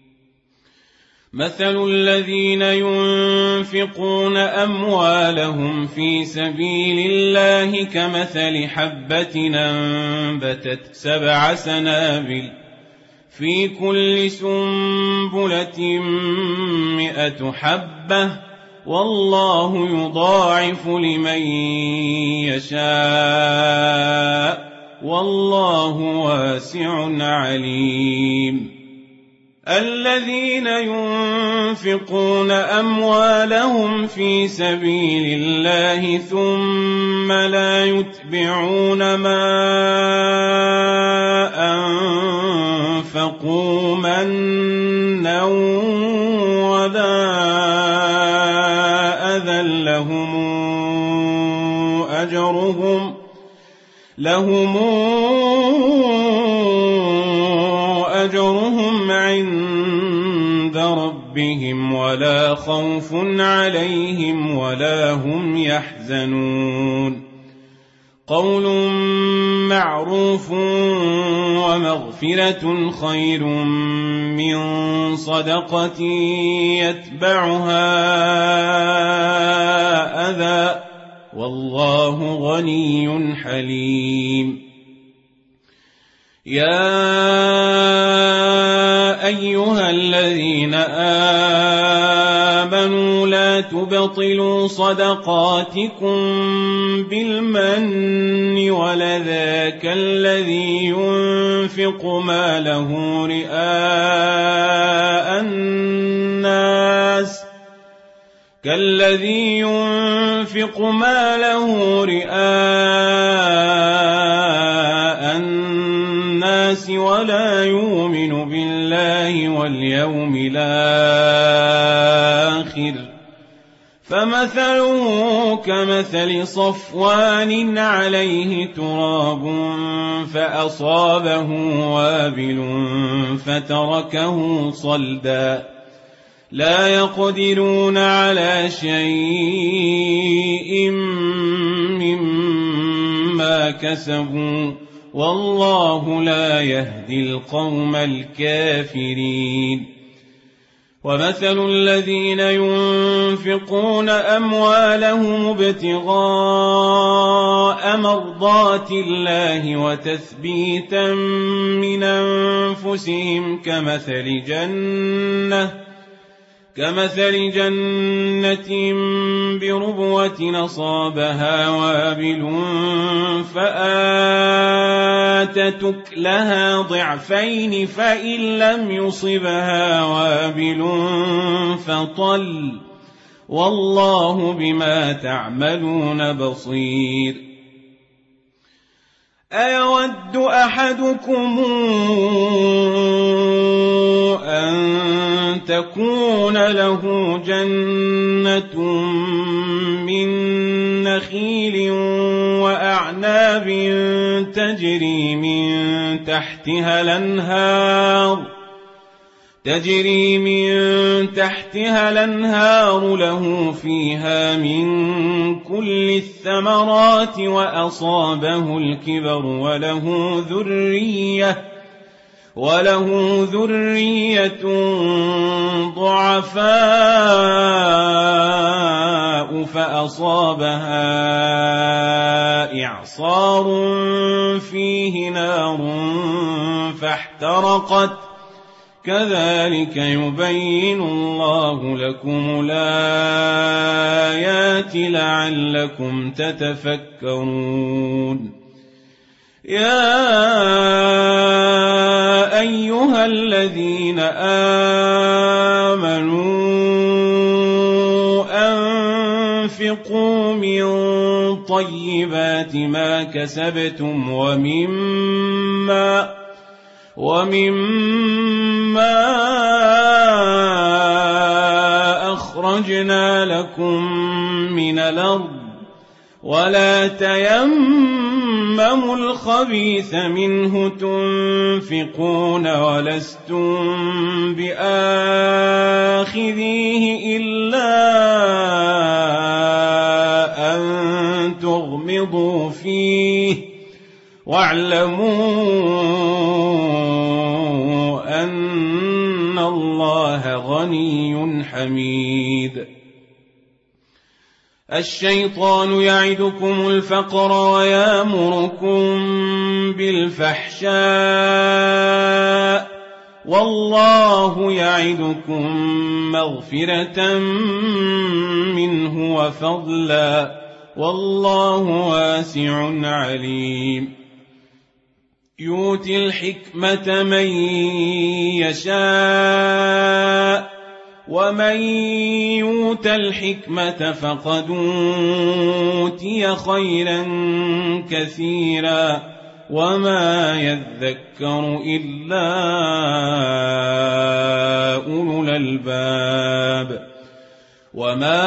مثل الذين ينفقون أموالهم في سبيل الله كمثل حبة أنبتت 7 سنابل في كل سنبلة 100 حبة والله يضاعف لمن يشاء والله واسع عليم الذين ينفقون أموالهم في سبيل الله ثم لا يتبعون ما أنفقوا منا ولا أذى لهم أجرهم عند ربهم ولا خوف عليهم ولا هم يحزنون قول معروف ومغفرة خير من صدقة يتبعها أذى والله غني حليم يا أيها الذين آمنوا لا تبطلوا صدقاتكم بالمن ولذا كالذي ينفق ماله رئاء الناس ولا يؤمن بالله واليوم الآخر فمثله كمثل صفوان عليه تراب فأصابه وابل فتركه صلدا لا يقدرون على شيء مما كسبوا والله لا يهدي القوم الكافرين ومثل الذين ينفقون أموالهم ابتغاء مرضات الله وتثبيتا من أنفسهم كمثل جنة بربوة أصابها وابل فآتت أكلها ضعفين فإن لم يصبها وابل فطل والله بما تعملون بصير أيود أحدكم أن تكون له جنة من نخيل وأعناب تجري من تحتها الأنهار له فيها من كل الثمرات وأصابه الكبر وله ذرية ضعفاء فأصابها إعصار فيه نار فاحترقت كذلك يبين الله لكم الآيات لعلكم تتفكرون يا أيها الذين آمنوا أنفقوا من طيبات ما كسبتم ومما أخرجنا لكم من الأرض ولا تيمموا الخبيث منه تنفقون ولستم بآخذيه إلا أن تغمضوا فيه واعلموا أن الله غني حميد. الشيطان يعدكم الفقر ويأمركم بالفحشاء والله يعدكم مغفرة منه وفضلا والله واسع عليم. يؤتي الحكمة من يشاء ومن يؤت الحكمة فقد أوتي خيرا كثيرا وما يذكر إلا أولو الألباب. وما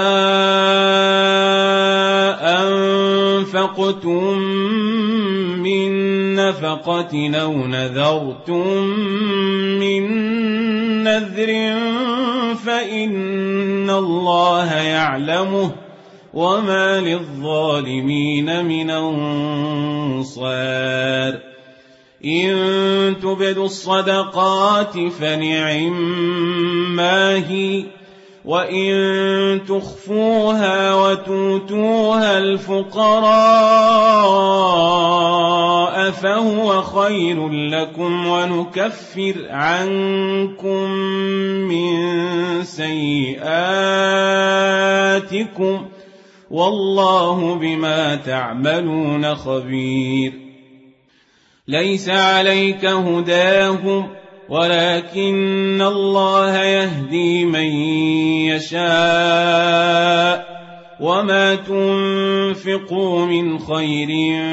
أنفقتم من نفقة أو نذرتم من نذر فإن الله يعلمه وما للظالمين من أنصار. إن تبدوا الصدقات فنعما هي وإن تخفوها وتؤتوها الفقراء فهو خير لكم ونكفر عنكم من سيئاتكم والله بما تعملون خبير. ليس عليك هداهم ولكن الله يهدي من يشاء وما تنفقوا من خير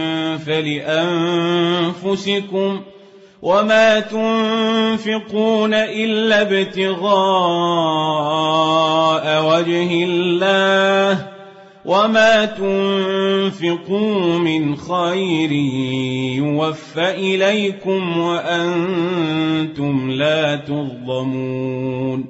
فلأنفسكم وما تنفقون إلا ابتغاء وجه الله وما تنفقوا من خير يوفى إليكم وأنتم لا تظلمون.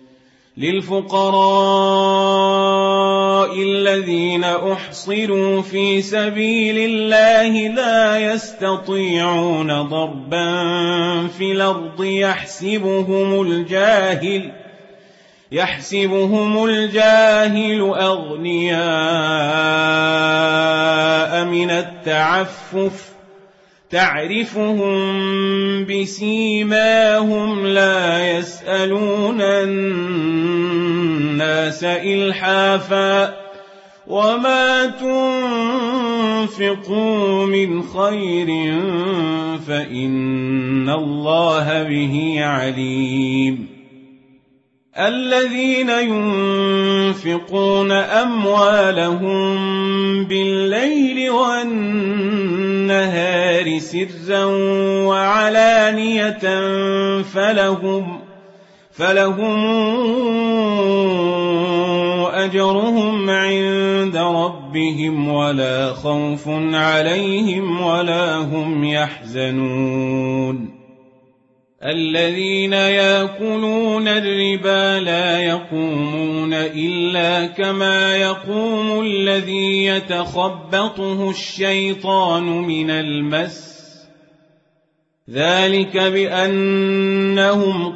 للفقراء الذين أحصروا في سبيل الله لا يستطيعون ضربا في الأرض يحسبهم الجاهل أغنياء من التعفف تعرفهم بسيماهم لا يسألون الناس إلحافا وما تنفقوا من خير فإن الله به عليم. الذين ينفقون أموالهم بالليل والنهار سرا وعلانية فلهم أجرهم عند ربهم ولا خوف عليهم ولا هم يحزنون. الذين يأكلون الربا لا يقومون إلا كما يقوم الذي يتخبطه الشيطان من المس ذلك بأنهم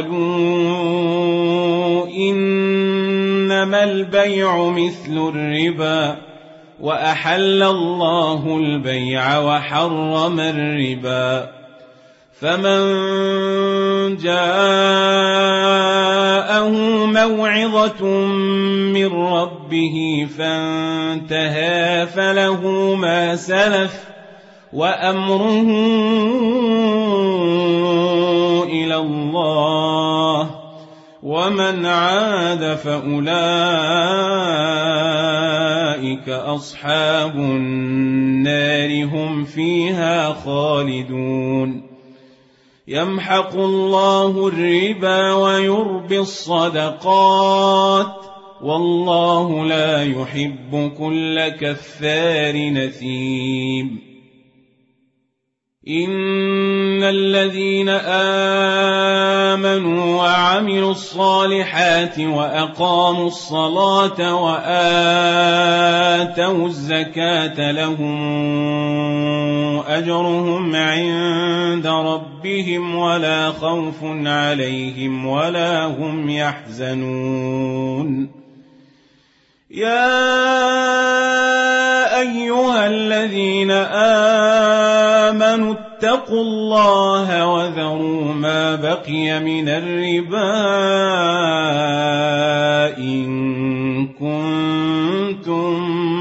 قالوا إنما البيع مثل الربا وأحل الله البيع وحرم الربا. فمن جاءه موعظة من ربه فانتهى فله ما سلف وأمره إلى الله ومن عاد فأولئك أصحاب النار هم فيها خالدون. يمحق الله الربا ويربي الصدقات والله لا يحب كل كفار نثيم. إن الذين آمنوا وعملوا الصالحات وأقاموا الصلاة وآتوا الزكاة لهم أجرهم عند ربهم ولا خوف عليهم ولا هم يحزنون. يا أيها الذين آمنوا اتقوا الله وذروا ما بقي من الربا إن كنتم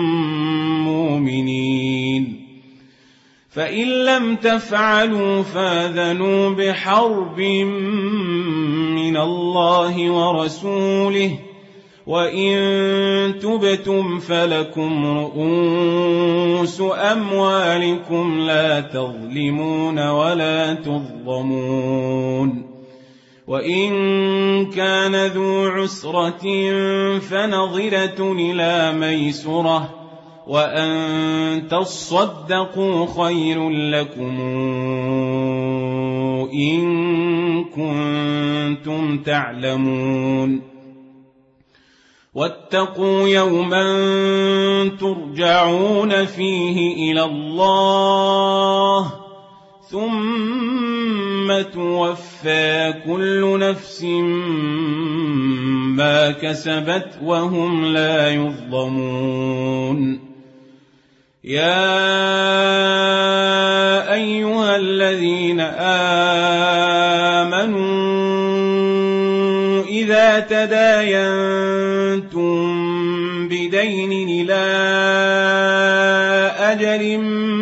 مؤمنين، فإن لم تفعلوا فآذنوا بحرب من الله ورسوله، وإن تبتم فلكم رؤوس أموالكم لا تظلمون ولا تظلمون. وإن كان ذو عسرة فنظرة إلى ميسرة، وأن تصدقوا خير لكم إن كنتم تعلمون. واتقوا يوما ترجعون فيه إلى الله ثم توفى كل نفس ما كسبت وهم لا يظلمون. يا أيها الذين آمنوا إذا تداينتم بدين إلى أجل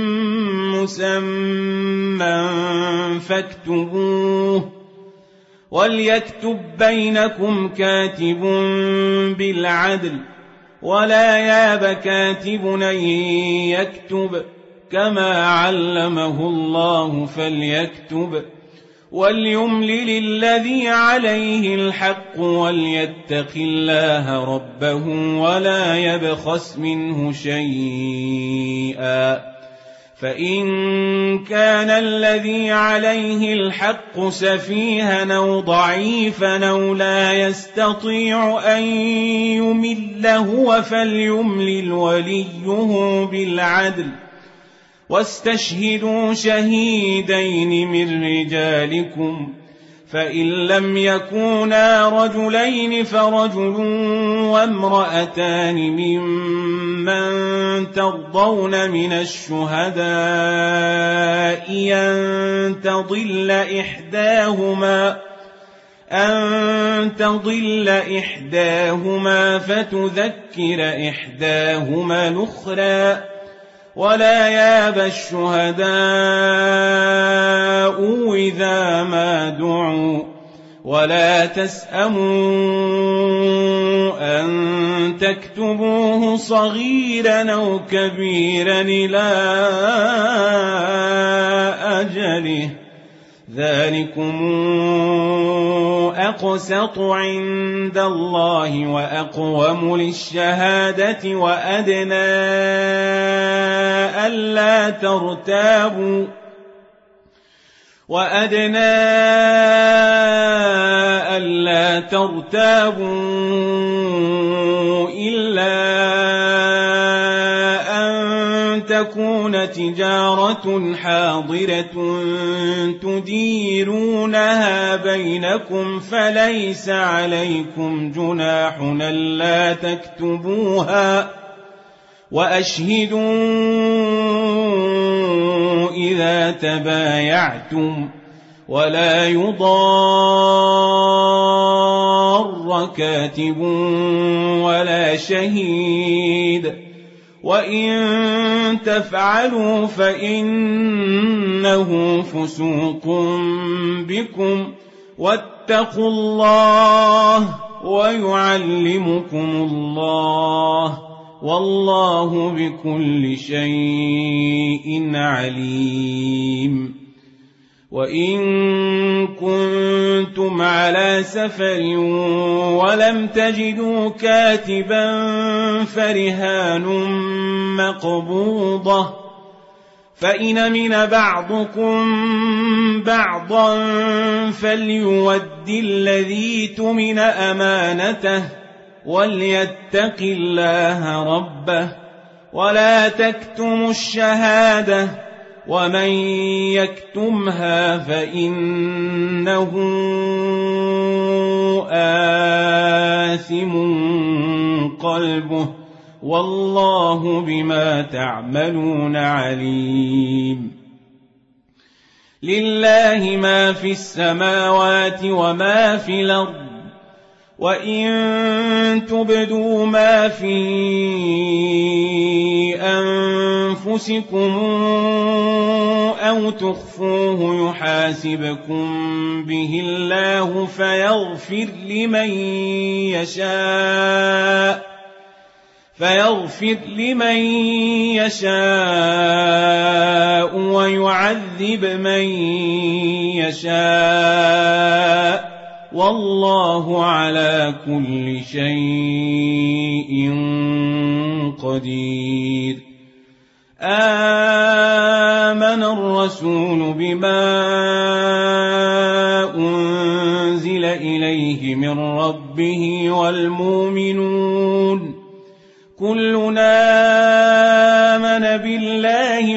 مسمى فاكتبوه، وليكتب بينكم كاتب بالعدل، ولا ياب كاتب أن يكتب كما علمه الله فليكتب، وليملل الذي عليه الحق وليتق الله ربه ولا يبخس منه شيئا، فإن كان الذي عليه الحق سفيها أو ضعيفا أو لا يستطيع أن يمل هو فليملل وليه بالعدل، واستشهدوا شهيدين من رجالكم، فإن لم يكونا رجلين فرجل وامرأتان ممن ترضون من الشهداء أن تضل إحداهما فتذكر إحداهما الأخرى، ولا ياب الشهداء إذا ما دعوا، ولا تسأموا أن تكتبوه صغيرا أو كبيرا إلى أجله، ذلكم أقسط عند الله وأقوم للشهادة وأدنى ألا ترتابوا إلا أن تكون تجارة حاضرة تديرونها بينكم فليس عليكم جناح ألا تكتبوها، وأشهدوا إذا تبايعتم، ولا يضار كاتب ولا شهيد، وإن تفعلوا فإنه فسوق بكم، واتقوا الله ويعلمكم الله، والله بكل شيء عليم. وإن كنتم على سفر ولم تجدوا كاتبا فرهان مقبوضة، فإن أمن بعضكم بعضا فليؤد الذي اؤتمن أمانته وليتق الله ربه ولا تكتموا الشهادة، ومن يكتمها فإنه آثم قلبه والله بما تعملون عليم. لله ما في السماوات وما في الأرض، وإن تبدوا ما في أنفسكم أو تخفوه يحاسبكم به الله فيغفر لمن يشاء ويعذب من يشاء، والله على كل شيء قدير. آمن الرسول بما أنزل إليه من ربه والمؤمنون كلنا آمن بالله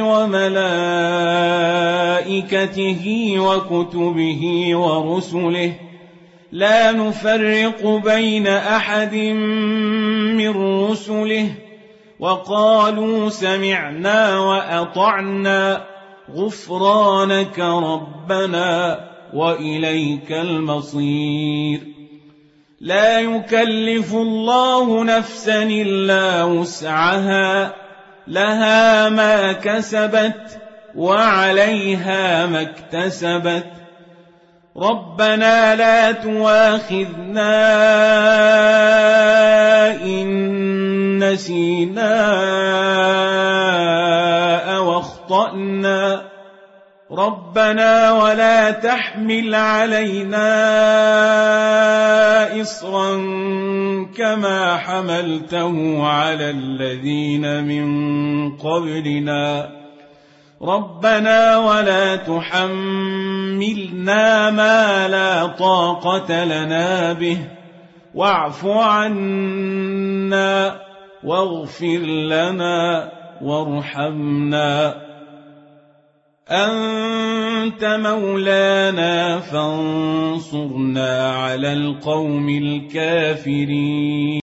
وملائكته وكتبه ورسله لا نفرق بين أحد من رسله وقالوا سمعنا وأطعنا غفرانك ربنا وإليك المصير. لا يكلف الله نفسا إلا وسعها، لها ما كسبت وعليها ما اكتسبت. ربنا لا تؤاخذنا إن نسينا أو أخطأنا، ربنا ولا تحمل علينا إصرا كما حملته على الذين من قبلنا، ربنا ولا تحملنا ما لا طاقة لنا به واعف عنا واغفر لنا وارحمنا، أنت مولانا فانصرنا على القوم الكافرين.